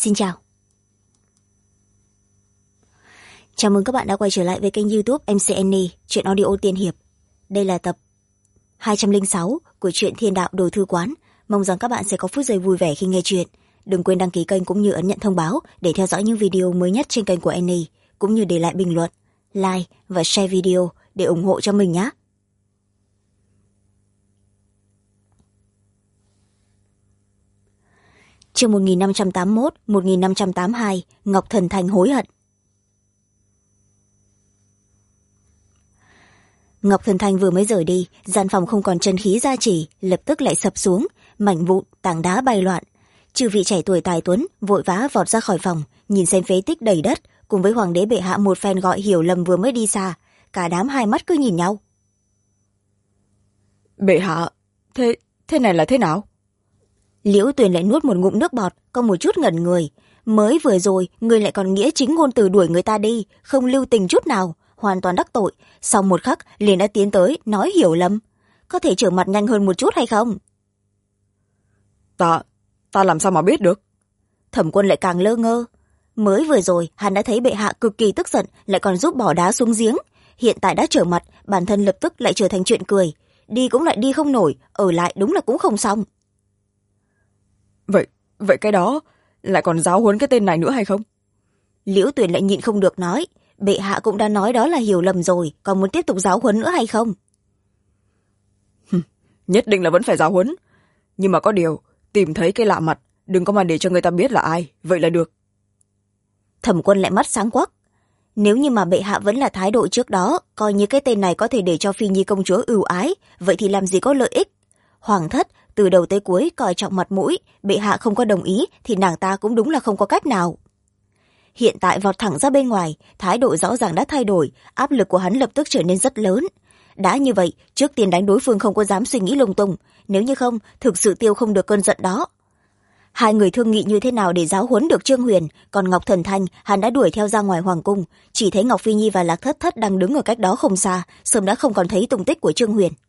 Xin chào. Chào mừng các bạn đã quay trở lại với kênh YouTube MC Annie, truyện audio tiên hiệp. Đây là tập 206 của truyện Thiên Đạo Đồ Thư Quán. Mong rằng các bạn sẽ có phút giây vui vẻ khi nghe truyện. Đừng quên đăng ký kênh cũng như ấn nhận thông báo để theo dõi những video mới nhất trên kênh của Annie, cũng như để lại bình luận, like và share video để ủng hộ cho mình nhé. Chương 1581, 1582, Ngọc Thần Thành hối hận. Ngọc Thần Thành vừa mới rời đi, gian phòng không còn chân khí gia trì, lập tức lại sập xuống, mảnh vụn, tảng đá bay loạn. Chư vị trẻ tuổi tài tuấn vội vã vọt ra khỏi phòng, nhìn xem phế tích đầy đất, cùng với hoàng đế bệ hạ một phen gọi hiểu lầm vừa mới đi xa, cả đám hai mắt cứ nhìn nhau. Bệ hạ, thế này là thế nào? Liễu Tuyền lại nuốt một ngụm nước bọt, có một chút ngẩn người. Mới vừa rồi, người lại còn nghĩa chính ngôn từ đuổi người ta đi, không lưu tình chút nào, hoàn toàn đắc tội. Sau một khắc, liền đã tiến tới, nói hiểu lầm. Có thể trở mặt nhanh hơn một chút hay không? Ta làm sao mà biết được? Thẩm Quân lại càng lơ ngơ. Mới vừa rồi, hắn đã thấy bệ hạ cực kỳ tức giận, lại còn giúp bỏ đá xuống giếng. Hiện tại đã trở mặt, bản thân lập tức lại trở thành chuyện cười. Đi cũng lại đi không nổi, ở lại đúng là cũng không xong. Vậy cái đó lại còn giáo huấn cái tên này nữa hay không? Liễu Tuyền lại nhịn không được nói, bệ hạ cũng đã nói đó là hiểu lầm rồi, còn muốn tiếp tục giáo huấn nữa hay không? Nhất định là vẫn phải giáo huấn, nhưng mà có điều tìm thấy cái lạ mặt, đừng có mà để cho người ta biết là ai, vậy là được. Thẩm Quân lại mắt sáng quắc. Nếu như mà bệ hạ vẫn là thái độ trước đó, coi như cái tên này có thể để cho Phi Nhi công chúa ưu ái, vậy thì làm gì có lợi ích? Hoàng thất từ đầu tới cuối coi trọng mặt mũi, bệ hạ không có đồng ý thì nàng ta cũng đúng là không có cách nào. Hiện tại vọt thẳng ra bên ngoài, thái độ rõ ràng đã thay đổi, áp lực của hắn lập tức trở nên rất lớn. Đã như vậy, trước tiên đánh đối phương không có dám suy nghĩ lung tung, nếu như không, thực sự tiêu không được cơn giận đó. Hai người thương nghị như thế nào để giáo huấn được Trương Huyền, còn Ngọc Thần Thanh hắn đã đuổi theo ra ngoài hoàng cung, chỉ thấy Ngọc Phi Nhi và Lạc Thất Thất đang đứng ở cách đó không xa, sớm đã không còn thấy tung tích của Trương Huyền.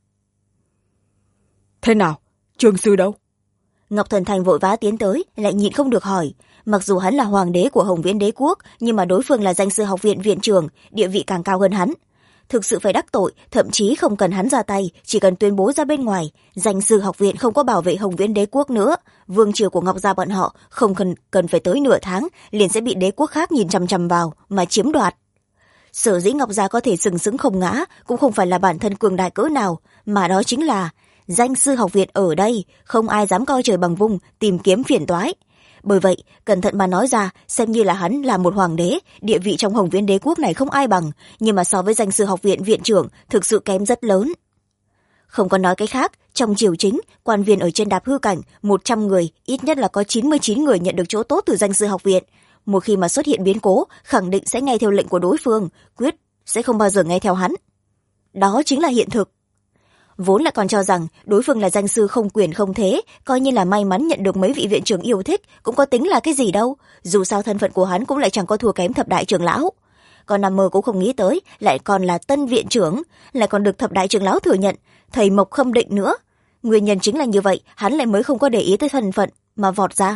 Thế nào? Trương sư đâu? Ngọc Thần Thành vội vã tiến tới, lại nhịn không được hỏi. Mặc dù hắn là hoàng đế của Hồng Viễn Đế quốc, nhưng mà đối phương là danh sư học viện viện trưởng, địa vị càng cao hơn hắn. Thực sự phải đắc tội, thậm chí không cần hắn ra tay, chỉ cần tuyên bố ra bên ngoài, danh sư học viện không có bảo vệ Hồng Viễn Đế quốc nữa, vương triều của Ngọc gia bọn họ không cần phải tới nửa tháng, liền sẽ bị đế quốc khác nhìn chằm chằm vào mà chiếm đoạt. Sở dĩ Ngọc gia có thể sừng sững không ngã, cũng không phải là bản thân cường đại cỡ nào, mà đó chính là danh sư học viện ở đây, không ai dám coi trời bằng vung, tìm kiếm phiền toái. Bởi vậy, cẩn thận mà nói ra, xem như là hắn là một hoàng đế, địa vị trong Hồng Viễn Đế quốc này không ai bằng, nhưng mà so với danh sư học viện viện trưởng, thực sự kém rất lớn. Không có nói cái khác, trong triều chính, quan viên ở trên đạp hư cảnh, 100 người, ít nhất là có 99 người nhận được chỗ tốt từ danh sư học viện. Một khi mà xuất hiện biến cố, khẳng định sẽ nghe theo lệnh của đối phương, quyết sẽ không bao giờ nghe theo hắn. Đó chính là hiện thực. Vốn là còn cho rằng đối phương là danh sư không quyền không thế, coi như là may mắn nhận được mấy vị viện trưởng yêu thích, cũng có tính là cái gì đâu, dù sao thân phận của hắn cũng lại chẳng có thua kém thập đại trưởng lão. Còn nằm mơ cũng không nghĩ tới, lại còn là tân viện trưởng, lại còn được thập đại trưởng lão thừa nhận, thầy Mộc Khâm Định nữa. Nguyên nhân chính là như vậy, hắn lại mới không có để ý tới thân phận, mà vọt ra.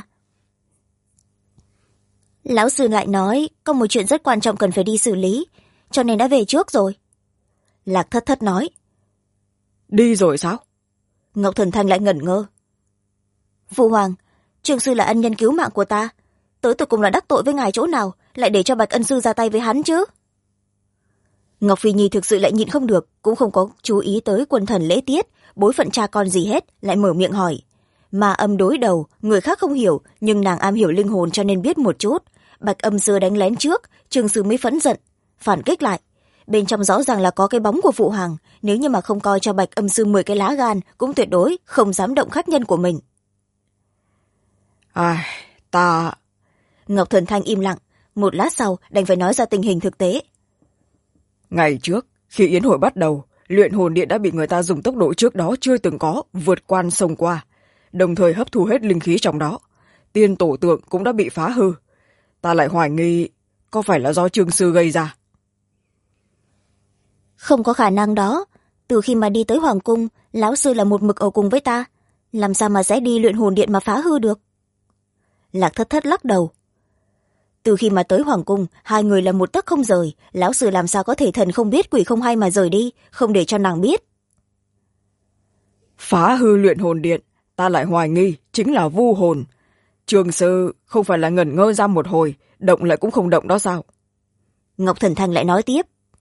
Lão sư lại nói, có một chuyện rất quan trọng cần phải đi xử lý, cho nên đã về trước rồi. Lạc Thất Thất nói. Đi rồi sao? Ngọc Thần Thanh lại ngẩn ngơ. Phụ hoàng, Trương sư là ân nhân cứu mạng của ta, tới tụi cùng là đắc tội với ngài chỗ nào, lại để cho Bạch ân sư ra tay với hắn chứ? Ngọc Phi Nhi thực sự lại nhịn không được, cũng không có chú ý tới quân thần lễ tiết, bối phận cha con gì hết, lại mở miệng hỏi. Mà âm đối đầu, người khác không hiểu, nhưng nàng am hiểu linh hồn cho nên biết một chút. Bạch âm sư đánh lén trước, Trương sư mới phẫn giận, phản kích lại. Bên trong rõ ràng là có cái bóng của phụ hoàng, nếu như mà không coi cho Bạch âm sư 10 cái lá gan, cũng tuyệt đối không dám động khách nhân của mình. Ta... Ngọc Thần Thanh im lặng, một lát sau đành phải nói ra tình hình thực tế. Ngày trước, khi yến hội bắt đầu, luyện hồn điện đã bị người ta dùng tốc độ trước đó chưa từng có, vượt quan sông qua, đồng thời hấp thu hết linh khí trong đó. Tiên tổ tượng cũng đã bị phá hư. Ta lại hoài nghi, có phải là do Trương sư gây ra? Không có khả năng đó. Từ khi mà đi tới hoàng cung, lão sư là một mực ở cùng với ta, làm sao mà sẽ đi luyện hồn điện mà phá hư được? Lạc Thất Thất lắc đầu. Từ khi mà tới hoàng cung, hai người là một tấc không rời, lão sư làm sao có thể thần không biết quỷ không hay mà rời đi, không để cho nàng biết. Phá hư luyện hồn điện, ta lại hoài nghi chính là vu hồn. Trường sư không phải là ngẩn ngơ ra một hồi, động lại cũng không động đó sao? Ngọc Thần Thanh lại nói tiếp.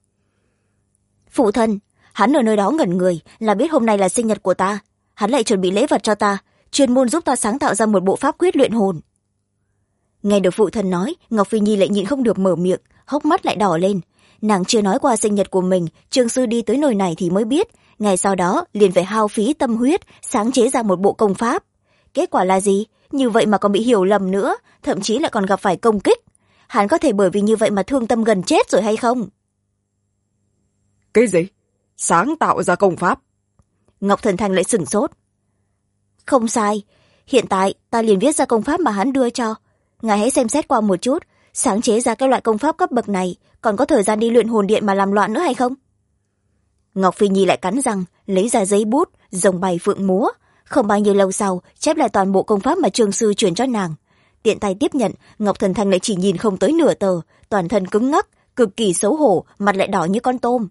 Phụ thân, hắn ở nơi đó ngẩn người là biết hôm nay là sinh nhật của ta. Hắn lại chuẩn bị lễ vật cho ta, chuyên môn giúp ta sáng tạo ra một bộ pháp quyết luyện hồn. Nghe được phụ thân nói, Ngọc Phi Nhi lại nhịn không được mở miệng, hốc mắt lại đỏ lên. Nàng chưa nói qua sinh nhật của mình, Trương sư đi tới nơi này thì mới biết. Ngày sau đó liền phải hao phí tâm huyết sáng chế ra một bộ công pháp. Kết quả là gì? Như vậy mà còn bị hiểu lầm nữa, thậm chí lại còn gặp phải công kích. Hắn có thể bởi vì như vậy mà thương tâm gần chết rồi hay không? Cái gì? Sáng tạo ra công pháp? Ngọc Thần Thanh lại sửng sốt. Không sai, hiện tại ta liền viết ra công pháp mà hắn đưa cho. Ngài hãy xem xét qua một chút, sáng chế ra cái loại công pháp cấp bậc này còn có thời gian đi luyện hồn điện mà làm loạn nữa hay không? Ngọc Phi Nhi lại cắn răng, lấy ra giấy bút, rồng bay phượng múa. Không bao nhiêu lâu sau, chép lại toàn bộ công pháp mà Trương sư truyền cho nàng. Tiện tay tiếp nhận, Ngọc Thần Thanh lại chỉ nhìn không tới nửa tờ, toàn thân cứng ngắc, cực kỳ xấu hổ, mặt lại đỏ như con tôm.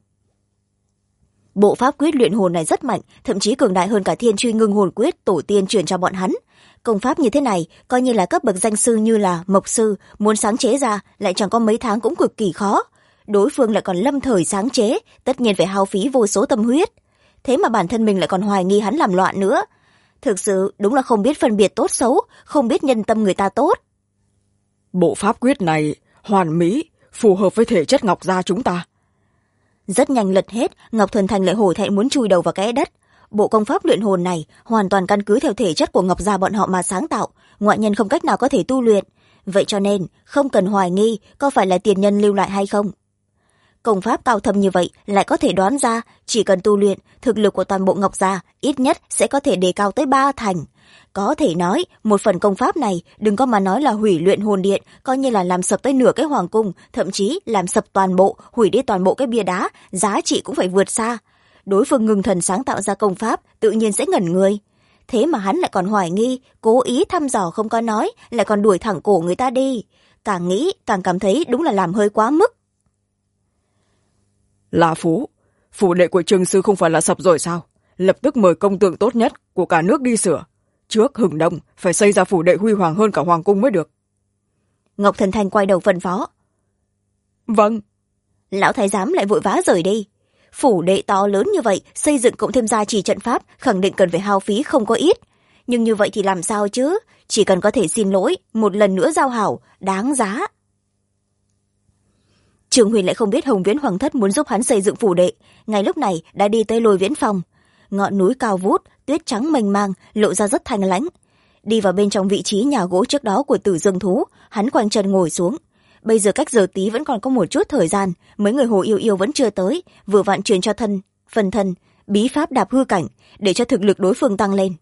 Bộ pháp quyết luyện hồn này rất mạnh, thậm chí cường đại hơn cả Thiên Truy Ngưng Hồn Quyết tổ tiên truyền cho bọn hắn. Công pháp như thế này, coi như là cấp bậc danh sư như là Mộc sư, muốn sáng chế ra lại chẳng có mấy tháng cũng cực kỳ khó. Đối phương lại còn lâm thời sáng chế, tất nhiên phải hao phí vô số tâm huyết. Thế mà bản thân mình lại còn hoài nghi hắn làm loạn nữa. Thực sự đúng là không biết phân biệt tốt xấu, không biết nhân tâm người ta tốt. Bộ pháp quyết này hoàn mỹ, phù hợp với thể chất Ngọc gia chúng ta. Rất nhanh lật hết, Ngọc Thần Thành lại hổ thẹn muốn chui đầu vào kẽ đất. Bộ công pháp luyện hồn này hoàn toàn căn cứ theo thể chất của Ngọc gia bọn họ mà sáng tạo, ngoại nhân không cách nào có thể tu luyện. Vậy cho nên không cần hoài nghi có phải là tiền nhân lưu lại hay không. Công pháp cao thâm như vậy lại có thể đoán ra, chỉ cần tu luyện, thực lực của toàn bộ Ngọc gia ít nhất sẽ có thể đề cao tới 3 thành. Có thể nói, một phần công pháp này đừng có mà nói là hủy luyện hồn điện, coi như là làm sập tới nửa cái hoàng cung, thậm chí làm sập toàn bộ, hủy đi toàn bộ cái bia đá, giá trị cũng phải vượt xa. Đối phương Ngưng Thần sáng tạo ra công pháp, tự nhiên sẽ ngẩn người. Thế mà hắn lại còn hoài nghi, cố ý thăm dò không có nói, lại còn đuổi thẳng cổ người ta đi. Càng nghĩ, càng cảm thấy đúng là làm hơi quá mức. Là phủ đệ của Trương sư không phải là sập rồi sao? Lập tức mời công tượng tốt nhất của cả nước đi sửa. Trước hừng đông phải xây ra phủ đệ huy hoàng hơn cả hoàng cung mới được. Ngọc Thần Thanh quay đầu phân phó. Vâng. Lão thái giám lại vội vã rời đi. Phủ đệ to lớn như vậy, xây dựng cộng thêm gia trì trận pháp, khẳng định cần phải hao phí không có ít. Nhưng như vậy thì làm sao chứ? Chỉ cần có thể xin lỗi, một lần nữa giao hảo, đáng giá. Trường Huyền lại không biết Hồng Viễn Hoàng thất muốn giúp hắn xây dựng phủ đệ, ngay lúc này đã đi tới Lôi Viễn phòng. Ngọn núi cao vút, tuyết trắng mênh mang, lộ ra rất thanh lãnh. Đi vào bên trong vị trí nhà gỗ trước đó của Tử Dương thú, hắn khoanh chân ngồi xuống. Bây giờ cách giờ tí vẫn còn có một chút thời gian, mấy người Hồ Yêu Yêu vẫn chưa tới, vừa vặn truyền cho phần thân bí pháp đạp hư cảnh, để cho thực lực đối phương tăng lên.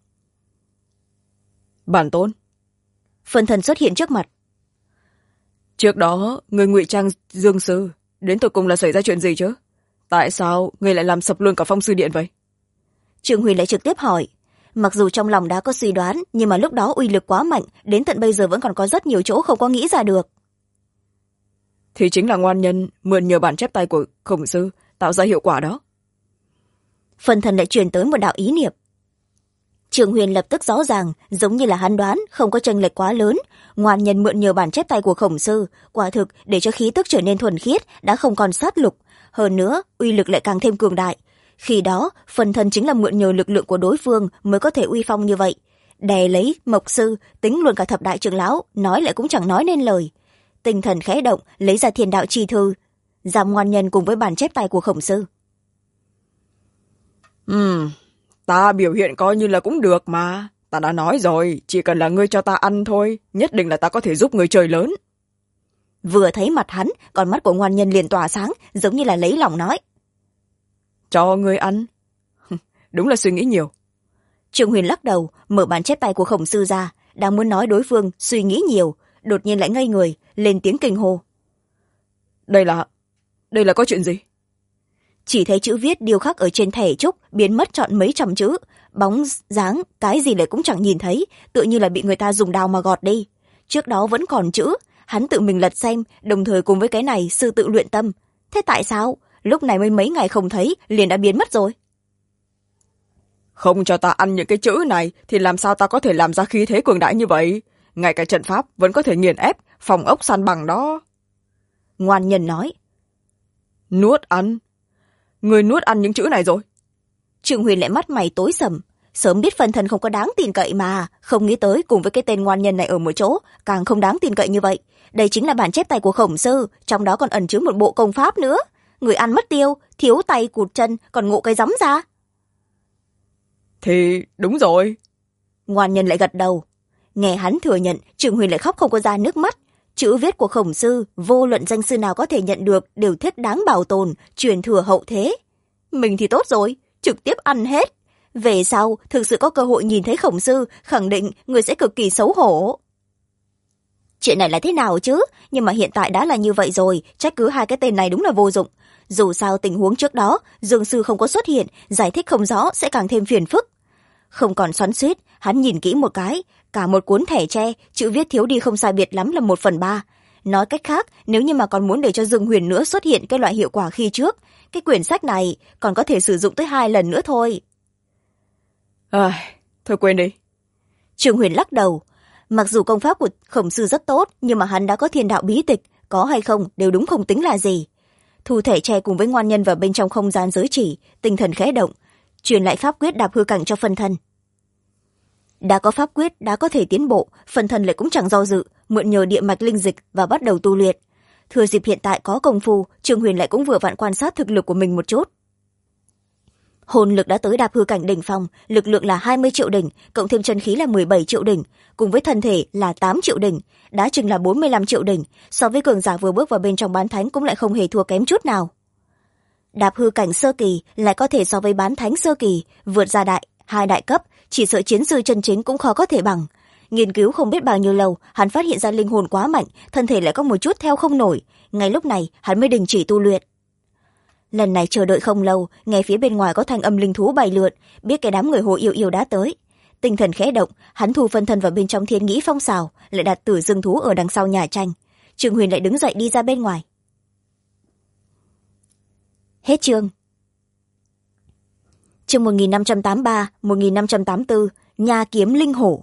Bản tôn. Phần thân xuất hiện trước mặt. Trước đó, người ngụy trang Dương sư, đến tột cùng là xảy ra chuyện gì chứ? Tại sao người lại làm sập luôn cả Phong sư điện vậy? Trường Huyền lại trực tiếp hỏi. Mặc dù trong lòng đã có suy đoán, nhưng mà lúc đó uy lực quá mạnh, đến tận bây giờ vẫn còn có rất nhiều chỗ không có nghĩ ra được. Thì chính là ngoan nhân mượn nhờ bản chép tay của Khổng sư tạo ra hiệu quả đó. Phần thần lại truyền tới một đạo ý niệm. Trường Huyền lập tức rõ ràng, giống như là hắn đoán, không có chênh lệch quá lớn. Ngoan nhân mượn nhờ bản chép tay của Khổng sư, quả thực để cho khí tức trở nên thuần khiết, đã không còn sát lục. Hơn nữa, uy lực lại càng thêm cường đại. Khi đó, phần thân chính là mượn nhờ lực lượng của đối phương mới có thể uy phong như vậy. Đè lấy Mộc sư, tính luôn cả thập đại trưởng lão, nói lại cũng chẳng nói nên lời. Tinh thần khẽ động, lấy ra Thiên đạo chi thư, giam ngoan nhân cùng với bản chép tay của Khổng sư. Ta biểu hiện coi như là cũng được mà. Ta đã nói rồi, chỉ cần là ngươi cho ta ăn thôi, nhất định là ta có thể giúp ngươi trời lớn. Vừa thấy mặt hắn, con mắt của ngoan nhân liền tỏa sáng, giống như là lấy lòng nói. Cho ngươi ăn? Đúng là suy nghĩ nhiều. Trường Huyền lắc đầu, mở bản chép tay của Khổng sư ra, đang muốn nói đối phương suy nghĩ nhiều, đột nhiên lại ngây người, lên tiếng kinh hô. Đây là có chuyện gì? Chỉ thấy chữ viết điêu khắc ở trên thẻ trúc biến mất trọn mấy trăm chữ, bóng dáng cái gì lại cũng chẳng nhìn thấy, tựa như là bị người ta dùng đao mà gọt đi. Trước đó vẫn còn chữ, hắn tự mình lật xem, đồng thời cùng với cái này sư tự luyện tâm. Thế tại sao lúc này mới mấy ngày không thấy liền đã biến mất rồi? Không cho ta ăn những cái chữ này thì làm sao ta có thể làm ra khí thế cường đại như vậy? Ngay cả trận pháp vẫn có thể nghiền ép phòng ốc san bằng đó. Ngoan nhân nói. Nuốt ăn? Người nuốt ăn những chữ này rồi? Trương Huyền lại mắt mày tối sầm. Sớm biết phân thân không có đáng tin cậy mà, không nghĩ tới cùng với cái tên ngoan nhân này ở một chỗ càng không đáng tin cậy như vậy. Đây chính là bản chép tay của Khổng sư, trong đó còn ẩn chứa một bộ công pháp nữa. Người ăn mất tiêu, thiếu tay cụt chân, còn ngộ cái giấm ra. Thì đúng rồi. Ngoan nhân lại gật đầu. Nghe hắn thừa nhận, Trương Huyền lại khóc không có ra nước mắt. Chữ viết của Khổng sư, vô luận danh sư nào có thể nhận được đều thiết đáng bảo tồn, truyền thừa hậu thế. Mình thì tốt rồi, trực tiếp ăn hết. Về sau, thực sự có cơ hội nhìn thấy Khổng sư, khẳng định người sẽ cực kỳ xấu hổ. Chuyện này là thế nào chứ? Nhưng mà hiện tại đã là như vậy rồi, trách cứ hai cái tên này đúng là vô dụng. Dù sao tình huống trước đó, Dương sư không có xuất hiện, giải thích không rõ sẽ càng thêm phiền phức. Không còn xoắn xuýt, hắn nhìn kỹ một cái, cả một cuốn thẻ tre, chữ viết thiếu đi không sai biệt lắm là 1/3. Nói cách khác, nếu như mà còn muốn để cho Dương Huyền nữa xuất hiện cái loại hiệu quả khi trước, cái quyển sách này còn có thể sử dụng tới 2 lần nữa thôi. Thôi quên đi. Trương Huyền lắc đầu. Mặc dù công pháp của Khổng sư rất tốt, nhưng mà hắn đã có thiên đạo bí tịch, có hay không đều đúng không tính là gì. Thu thể tre cùng với ngoan nhân vào bên trong không gian giới chỉ, tinh thần khẽ động, truyền lại pháp quyết đạp hư cảnh cho phân thân. Đã có pháp quyết, đã có thể tiến bộ, phân thân lại cũng chẳng do dự, mượn nhờ địa mạch linh dịch và bắt đầu tu luyện. Thừa dịp hiện tại có công phu, Trương Huyền lại cũng vừa vặn quan sát thực lực của mình một chút. Hồn lực đã tới đạp hư cảnh đỉnh phong, lực lượng là 20 triệu đỉnh, cộng thêm chân khí là 17 triệu đỉnh, cùng với thân thể là 8 triệu đỉnh, đá chừng là 45 triệu đỉnh, so với cường giả vừa bước vào bên trong bán thánh cũng lại không hề thua kém chút nào. Đạp hư cảnh sơ kỳ lại có thể so với bán thánh sơ kỳ, vượt ra hai đại cấp, chỉ sợ chiến sư chân chính cũng khó có thể bằng. Nghiên cứu không biết bao nhiêu lâu, hắn phát hiện ra linh hồn quá mạnh, thân thể lại có một chút theo không nổi, ngay lúc này hắn mới đình chỉ tu luyện. Lần này chờ đợi không lâu, nghe phía bên ngoài có thanh âm linh thú bay lượn, biết cái đám người Hồ Yêu Yêu đã tới. Tinh thần khẽ động, hắn thu phân thân vào bên trong thiên nghĩ phong xào, lại đặt Tử Dương thú ở đằng sau nhà tranh. Trương Huyền lại đứng dậy đi ra bên ngoài. Hết chương. Chương 1583, 1584, Nha kiếm linh hổ.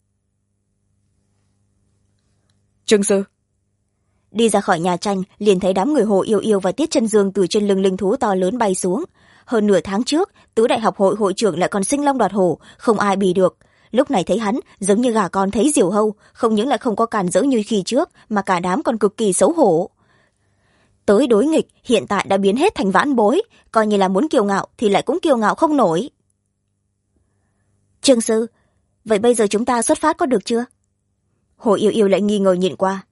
Trương sư. Đi ra khỏi nhà tranh, liền thấy đám người Hồ Yêu Yêu và Tiết Chân Dương từ trên lưng linh thú to lớn bay xuống. Hơn nửa tháng trước, tứ đại học hội hội trưởng lại còn sinh long đoạt hổ, không ai bì được. Lúc này thấy hắn, giống như gà con thấy diều hâu, không những lại không có càn rỡ như khi trước, mà cả đám còn cực kỳ xấu hổ. Tới đối nghịch, hiện tại đã biến hết thành vãn bối, coi như là muốn kiêu ngạo thì lại cũng kiêu ngạo không nổi. Trương sư, vậy bây giờ chúng ta xuất phát có được chưa? Hồ Yêu Yêu lại nghi ngờ nhìn qua.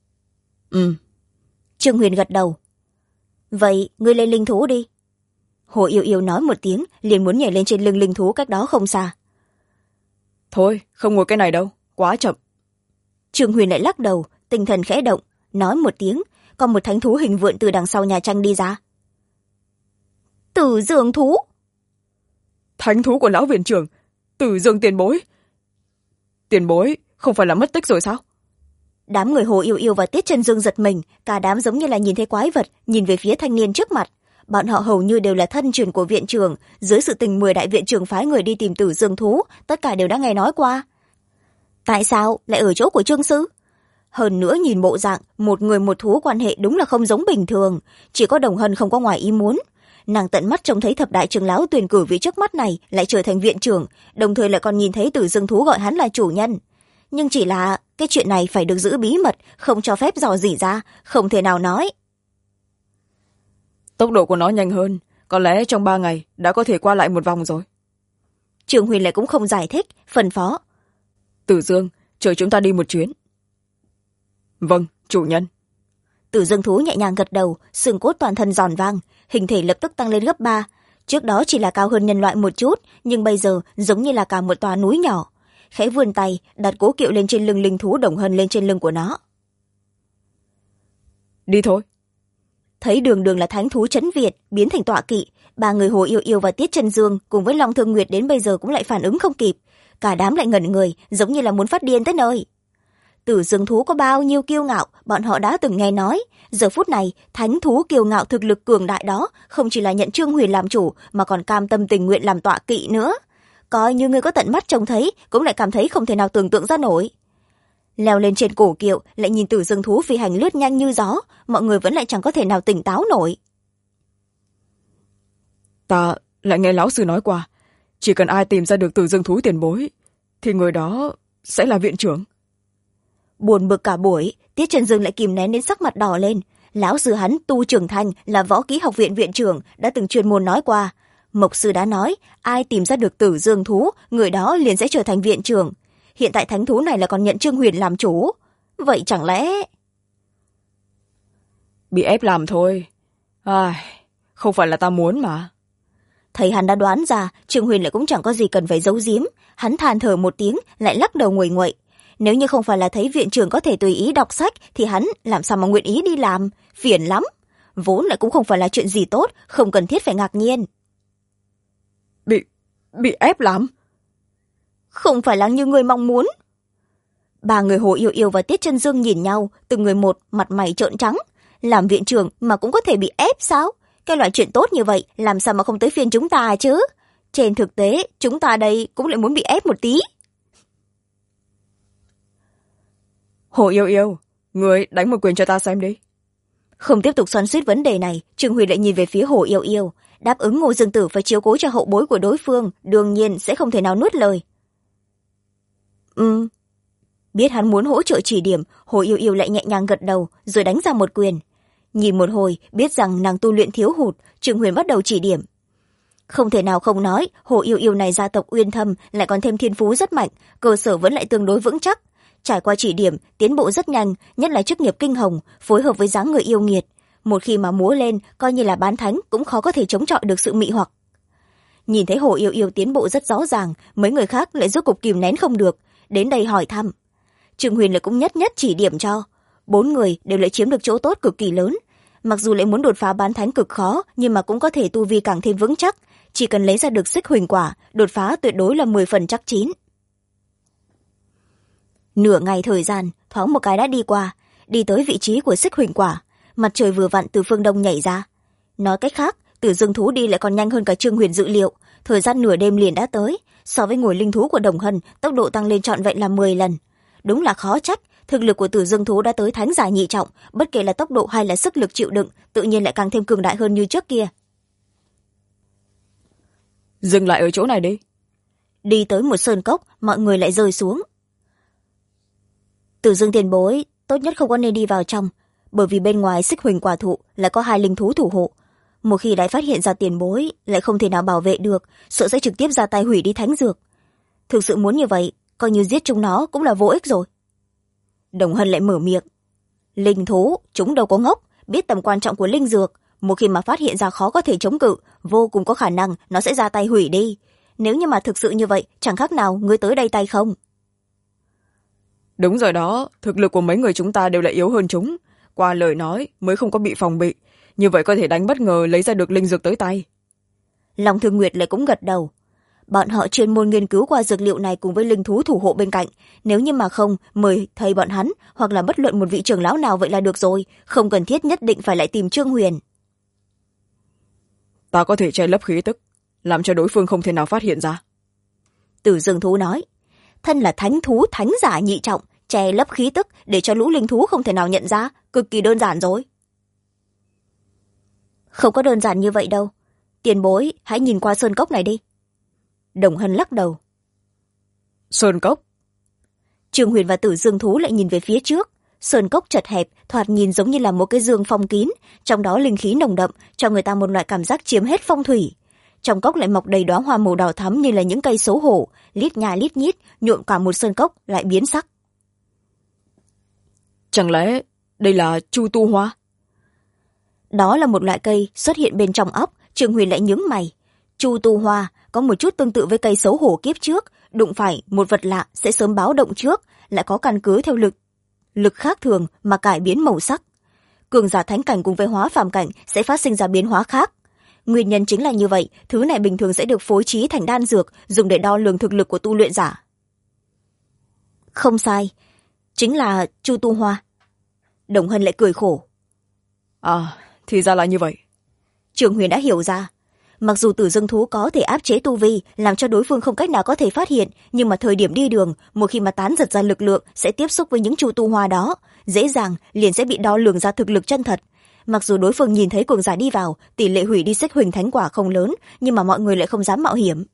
Trương Huyền gật đầu. Vậy ngươi lên linh thú đi. Hồ Yêu Yêu nói một tiếng, liền muốn nhảy lên trên lưng linh thú cách đó không xa. Thôi, không ngồi cái này đâu, quá chậm. Trương Huyền lại lắc đầu, tinh thần khẽ động, nói một tiếng, còn một thánh thú hình vượn từ đằng sau nhà tranh đi ra. Tử Dương thú. Thánh thú của lão viện trưởng, Tử Dương tiền bối. Tiền bối, không phải là mất tích rồi sao? Đám người Hồ Yêu Yêu và Tiết Chân Dương giật mình, cả đám giống như là nhìn thấy quái vật, nhìn về phía thanh niên trước mặt. Bọn họ hầu như đều là thân truyền của viện trưởng, dưới sự tình 10 đại viện trưởng phái người đi tìm Tử Dương thú, tất cả đều đã nghe nói qua. Tại sao lại ở chỗ của Trương sư? Hơn nữa nhìn bộ dạng, một người một thú quan hệ đúng là không giống bình thường, chỉ có Đồng Hân không có ngoài ý muốn. Nàng tận mắt trông thấy thập đại trưởng lão tuyển cử vị trước mắt này lại trở thành viện trưởng, đồng thời lại còn nhìn thấy Tử Dương thú gọi hắn là chủ nhân. Nhưng chỉ là cái chuyện này phải được giữ bí mật, không cho phép dò dỉ ra, không thể nào nói. Tốc độ của nó nhanh hơn, có lẽ trong 3 ngày đã có thể qua lại một vòng rồi. Trương Huyền lại cũng không giải thích, phân phó. Tử Dương, chở chúng ta đi một chuyến. Vâng, chủ nhân. Tử Dương thú nhẹ nhàng gật đầu, xương cốt toàn thân giòn vang, hình thể lập tức tăng lên gấp 3. Trước đó chỉ là cao hơn nhân loại một chút, nhưng bây giờ giống như là cả một tòa núi nhỏ. Khẽ vươn tay, đặt cố kiệu lên trên lưng linh thú, Đồng Hân lên trên lưng của nó. Đi thôi. Thấy đường đường là thánh thú trấn Việt biến thành tọa kỵ, 3 người Hồ Yêu Yêu và Tiết Chân Dương cùng với Long Thương Nguyệt đến bây giờ cũng lại phản ứng không kịp, cả đám lại ngẩn người, giống như là muốn phát điên tới nơi. Tử dương thú có bao nhiêu kiêu ngạo bọn họ đã từng nghe nói. Giờ phút này thánh thú kiêu ngạo thực lực cường đại đó không chỉ là nhận Trương Huyền làm chủ mà còn cam tâm tình nguyện làm tọa kỵ nữa. Coi như ngươi có tận mắt trông thấy cũng lại cảm thấy không thể nào tưởng tượng ra nổi. Leo lên trên cổ kiệu lại nhìn tử dương thú phi hành lướt nhanh như gió, mọi người vẫn lại chẳng có thể nào tỉnh táo nổi. Ta lại nghe lão sư nói qua, chỉ cần ai tìm ra được tử dương thú tiền bối thì người đó sẽ là viện trưởng. Buồn bực cả buổi, Tiết Trần Dương lại kìm nén đến sắc mặt đỏ lên. Lão sư hắn Tu Trường Thanh là võ kỹ học viện viện trưởng, đã từng chuyên môn nói qua. Mộc sư đã nói, ai tìm ra được tử dương thú, người đó liền sẽ trở thành viện trưởng. Hiện tại thánh thú này là còn nhận Trương Huyền làm chủ. Vậy chẳng lẽ... Bị ép làm thôi. Không phải là ta muốn mà. Thấy hắn đã đoán ra, Trương Huyền lại cũng chẳng có gì cần phải giấu giếm. Hắn than thở một tiếng, lại lắc đầu nguầy nguậy. Nếu như không phải là thấy viện trưởng có thể tùy ý đọc sách thì hắn làm sao mà nguyện ý đi làm, phiền lắm. Vốn lại cũng không phải là chuyện gì tốt, không cần thiết phải ngạc nhiên. Bị ép làm? Không phải là như người mong muốn. Ba người Hồ Yêu Yêu và Tiết Chân Dương nhìn nhau, từng người một, mặt mày trợn trắng. Làm viện trưởng mà cũng có thể bị ép sao? Cái loại chuyện tốt như vậy làm sao mà không tới phiên chúng ta chứ? Trên thực tế chúng ta đây cũng lại muốn bị ép một tí. Hồ Yêu Yêu, người đánh một quyền cho ta xem đi. Không tiếp tục xoắn xuýt vấn đề này, Trương Huy lại nhìn về phía Hồ Yêu Yêu. Đáp ứng Ngô Dương Tử phải chiếu cố cho hậu bối của đối phương, đương nhiên sẽ không thể nào nuốt lời. Biết hắn muốn hỗ trợ chỉ điểm, Hồ Yêu Yêu lại nhẹ nhàng gật đầu rồi đánh ra một quyền. Nhìn một hồi, biết rằng nàng tu luyện thiếu hụt, Trương Huyền bắt đầu chỉ điểm. Không thể nào không nói, Hồ Yêu Yêu này gia tộc uyên thâm, lại còn thêm thiên phú rất mạnh, cơ sở vẫn lại tương đối vững chắc. Trải qua chỉ điểm, tiến bộ rất nhanh, nhất là chức nghiệp kinh hồng, phối hợp với dáng người yêu nghiệt. Một khi mà múa lên, coi như là bán thánh cũng khó có thể chống chọi được sự mị hoặc. Nhìn thấy Hồ Yêu Yêu tiến bộ rất rõ ràng, mấy người khác lại rốt cục kìm nén không được, đến đây hỏi thăm. Trương Huyền lại cũng nhất nhất chỉ điểm cho. 4 người đều lại chiếm được chỗ tốt cực kỳ lớn. Mặc dù lại muốn đột phá bán thánh cực khó, nhưng mà cũng có thể tu vi càng thêm vững chắc. Chỉ cần lấy ra được xích huỳnh quả, đột phá tuyệt đối là 10 phần chắc chín. Nửa ngày thời gian, thoáng một cái đã đi qua, đi tới vị trí của xích huỳnh quả. Mặt trời vừa vặn từ phương đông nhảy ra. Nói cách khác, Tử Dương thú đi lại còn nhanh hơn cả Trương Huyền dự liệu. Thời gian nửa đêm liền đã tới. So với ngồi linh thú của Đồng Hân, tốc độ tăng lên trọn vẹn là 10 lần. Đúng là khó trách, thực lực của Tử Dương thú đã tới thánh giả nhị trọng, bất kể là tốc độ hay là sức lực chịu đựng, tự nhiên lại càng thêm cường đại hơn như trước kia. Dừng lại ở chỗ này đi. Đi tới một sơn cốc, mọi người lại rơi xuống. Tử Dương tiền bối, tốt nhất không có nên đi vào trong, bởi vì bên ngoài xích huỳnh quả thụ lại có 2 linh thú thủ hộ. Một khi đã phát hiện ra tiền bối, lại không thể nào bảo vệ được, sợ sẽ trực tiếp ra tay hủy đi thánh dược. Thực sự muốn như vậy, coi như giết chúng nó cũng là vô ích rồi. Đồng Hân lại mở miệng. Linh thú, chúng đâu có ngốc, biết tầm quan trọng của linh dược. Một khi mà phát hiện ra khó có thể chống cự, vô cùng có khả năng nó sẽ ra tay hủy đi. Nếu như mà thực sự như vậy, chẳng khác nào ngươi tới đây tay không. Đúng rồi đó, thực lực của mấy người chúng ta đều là yếu hơn chúng. Qua lời nói mới không có bị phòng bị. Như vậy có thể đánh bất ngờ lấy ra được linh dược tới tay. Long Thương Nguyệt lại cũng gật đầu. Bọn họ chuyên môn nghiên cứu qua dược liệu này cùng với linh thú thủ hộ bên cạnh. Nếu như mà không, mời thầy bọn hắn hoặc là bất luận một vị trưởng lão nào vậy là được rồi. Không cần thiết nhất định phải lại tìm Trương Huyền. Ta có thể che lấp khí tức, làm cho đối phương không thể nào phát hiện ra. Tử Dương thú nói. Thân là thánh thú thánh giả nhị trọng, che lấp khí tức để cho lũ linh thú không thể nào nhận ra, cực kỳ đơn giản rồi. Không có đơn giản như vậy đâu. Tiền bối, hãy nhìn qua sơn cốc này đi. Đồng Hân lắc đầu. Sơn cốc? Trương Huyền và Tử Dương thú lại nhìn về phía trước. Sơn cốc chật hẹp, thoạt nhìn giống như là một cái giường phong kín, trong đó linh khí nồng đậm, cho người ta một loại cảm giác chiếm hết phong thủy. Trong cốc lại mọc đầy đóa hoa màu đỏ thắm như là những cây xấu hổ, lít nhà lít nhít, nhuộm cả một sơn cốc lại biến sắc. Chẳng lẽ đây là chu tu hoa? Đó là một loại cây xuất hiện bên trong óc. Trương Huyền lại nhướng mày. Chu tu hoa có một chút tương tự với cây xấu hổ kiếp trước, đụng phải một vật lạ sẽ sớm báo động trước, lại có căn cứ theo lực khác thường mà cải biến màu sắc. Cường giả thánh cảnh cùng với hóa phàm cảnh sẽ phát sinh ra biến hóa khác. Nguyên nhân chính là như vậy, thứ này bình thường sẽ được phối trí thành đan dược, dùng để đo lường thực lực của tu luyện giả. Không sai, Chính là Chu Tu Hoa. Đồng Hân lại cười khổ. À, thì ra là như vậy. Trường Huyền đã hiểu ra. Mặc dù Tử Dương Thú có thể áp chế tu vi, làm cho đối phương không cách nào có thể phát hiện, nhưng mà thời điểm đi đường, một khi mà tán giật ra lực lượng sẽ tiếp xúc với những Chu Tu Hoa đó, dễ dàng liền sẽ bị đo lường ra thực lực chân thật. Mặc dù đối phương nhìn thấy cường giả đi vào, tỷ lệ hủy đi xích huỳnh thánh quả không lớn, nhưng mà mọi người lại không dám mạo hiểm.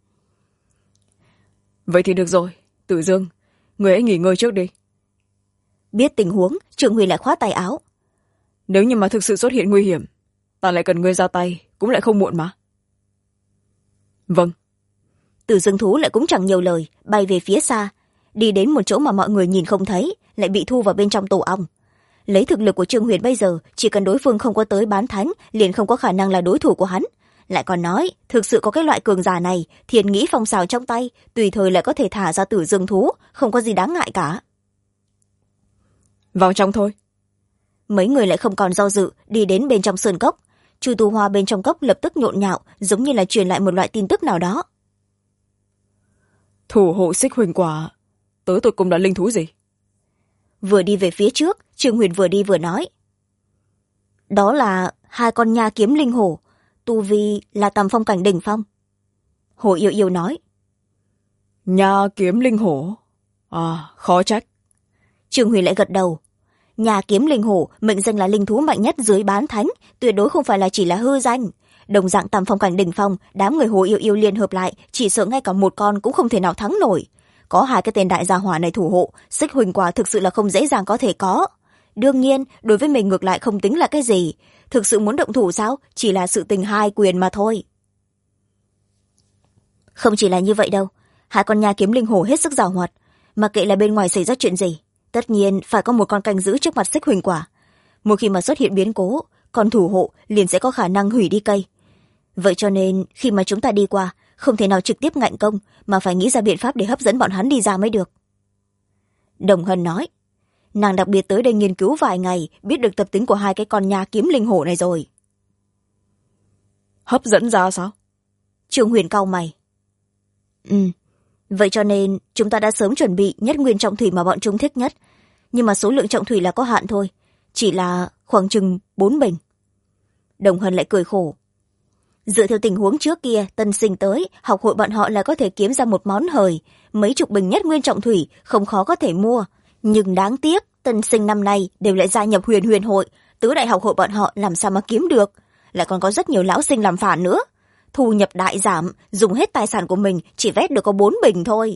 Vậy thì được rồi, Tử Dương, người hãy nghỉ ngơi trước đi. Biết tình huống, Trường Huyền lại khoát tay áo. Nếu như mà thực sự xuất hiện nguy hiểm, ta lại cần ngươi ra tay, cũng lại không muộn mà. Vâng. Tử Dương Thú lại cũng chẳng nhiều lời, bay về phía xa, đi đến một chỗ mà mọi người nhìn không thấy, lại bị thu vào bên trong tổ ong. Lấy thực lực của Trương Huyền bây giờ, chỉ cần đối phương không có tới bán thánh, liền không có khả năng là đối thủ của hắn. Lại còn nói, thực sự có cái loại cường giả này, thiền nghĩ phong xào trong tay, tùy thời lại có thể thả ra Tử Dương Thú, không có gì đáng ngại cả. Vào trong thôi. Mấy người lại không còn do dự, đi đến bên trong sơn cốc. Chu Tu Hoa bên trong cốc lập tức nhộn nhạo, giống như là truyền lại một loại tin tức nào đó. Thủ hộ xích huỳnh quả, tới tụi cùng là linh thú gì? Vừa đi về phía trước, Trương Huyền vừa đi vừa nói. Đó là hai con nha kiếm linh hổ, tu vi là tầm phong cảnh đỉnh phong. Hồ Yêu Yêu nói. Nha kiếm linh hổ? À, khó trách. Trương Huyền lại gật đầu. Nhà kiếm linh hổ mệnh danh là linh thú mạnh nhất dưới bán thánh, tuyệt đối không phải là chỉ là hư danh. Đồng dạng tầm phong cảnh đỉnh phong, đám người Hồ Yêu Yêu liên hợp lại, chỉ sợ ngay cả một con cũng không thể nào thắng nổi. Có hai cái tên đại gia hỏa này thủ hộ, xích huỳnh quả thực sự là không dễ dàng có thể có. Đương nhiên, đối với mình ngược lại không tính là cái gì. Thực sự muốn động thủ sao? Chỉ là sự tình hai quyền mà thôi. Không chỉ là như vậy đâu. Hai con nha kiếm linh hổ hết sức giàu hoạt. Mà kệ là bên ngoài xảy ra chuyện gì, tất nhiên phải có một con canh giữ trước mặt xích huỳnh quả. Một khi mà xuất hiện biến cố, con thủ hộ liền sẽ có khả năng hủy đi cây. Vậy cho nên khi mà chúng ta đi qua, không thể nào trực tiếp ngạnh công, mà phải nghĩ ra biện pháp để hấp dẫn bọn hắn đi ra mới được. Đồng Hân nói. Nàng đặc biệt tới đây nghiên cứu vài ngày, biết được tập tính của hai cái con nha kiếm linh hổ này rồi. Hấp dẫn ra sao? Trương Huyền cau mày. Vậy cho nên chúng ta đã sớm chuẩn bị nhất nguyên trọng thủy mà bọn chúng thích nhất, nhưng mà số lượng trọng thủy là có hạn thôi, chỉ là khoảng chừng 4 bình. Đồng Hân lại cười khổ. Dựa theo tình huống trước kia, tân sinh tới học hội bọn họ là có thể kiếm ra một món hời, mấy chục bình nhất nguyên trọng thủy không khó có thể mua, nhưng đáng tiếc tân sinh năm nay đều lại gia nhập Huyền Huyền hội, tứ đại học hội bọn họ làm sao mà kiếm được, lại còn có rất nhiều lão sinh làm phản nữa. Thu nhập đại giảm, dùng hết tài sản của mình chỉ vét được có 4 bình thôi.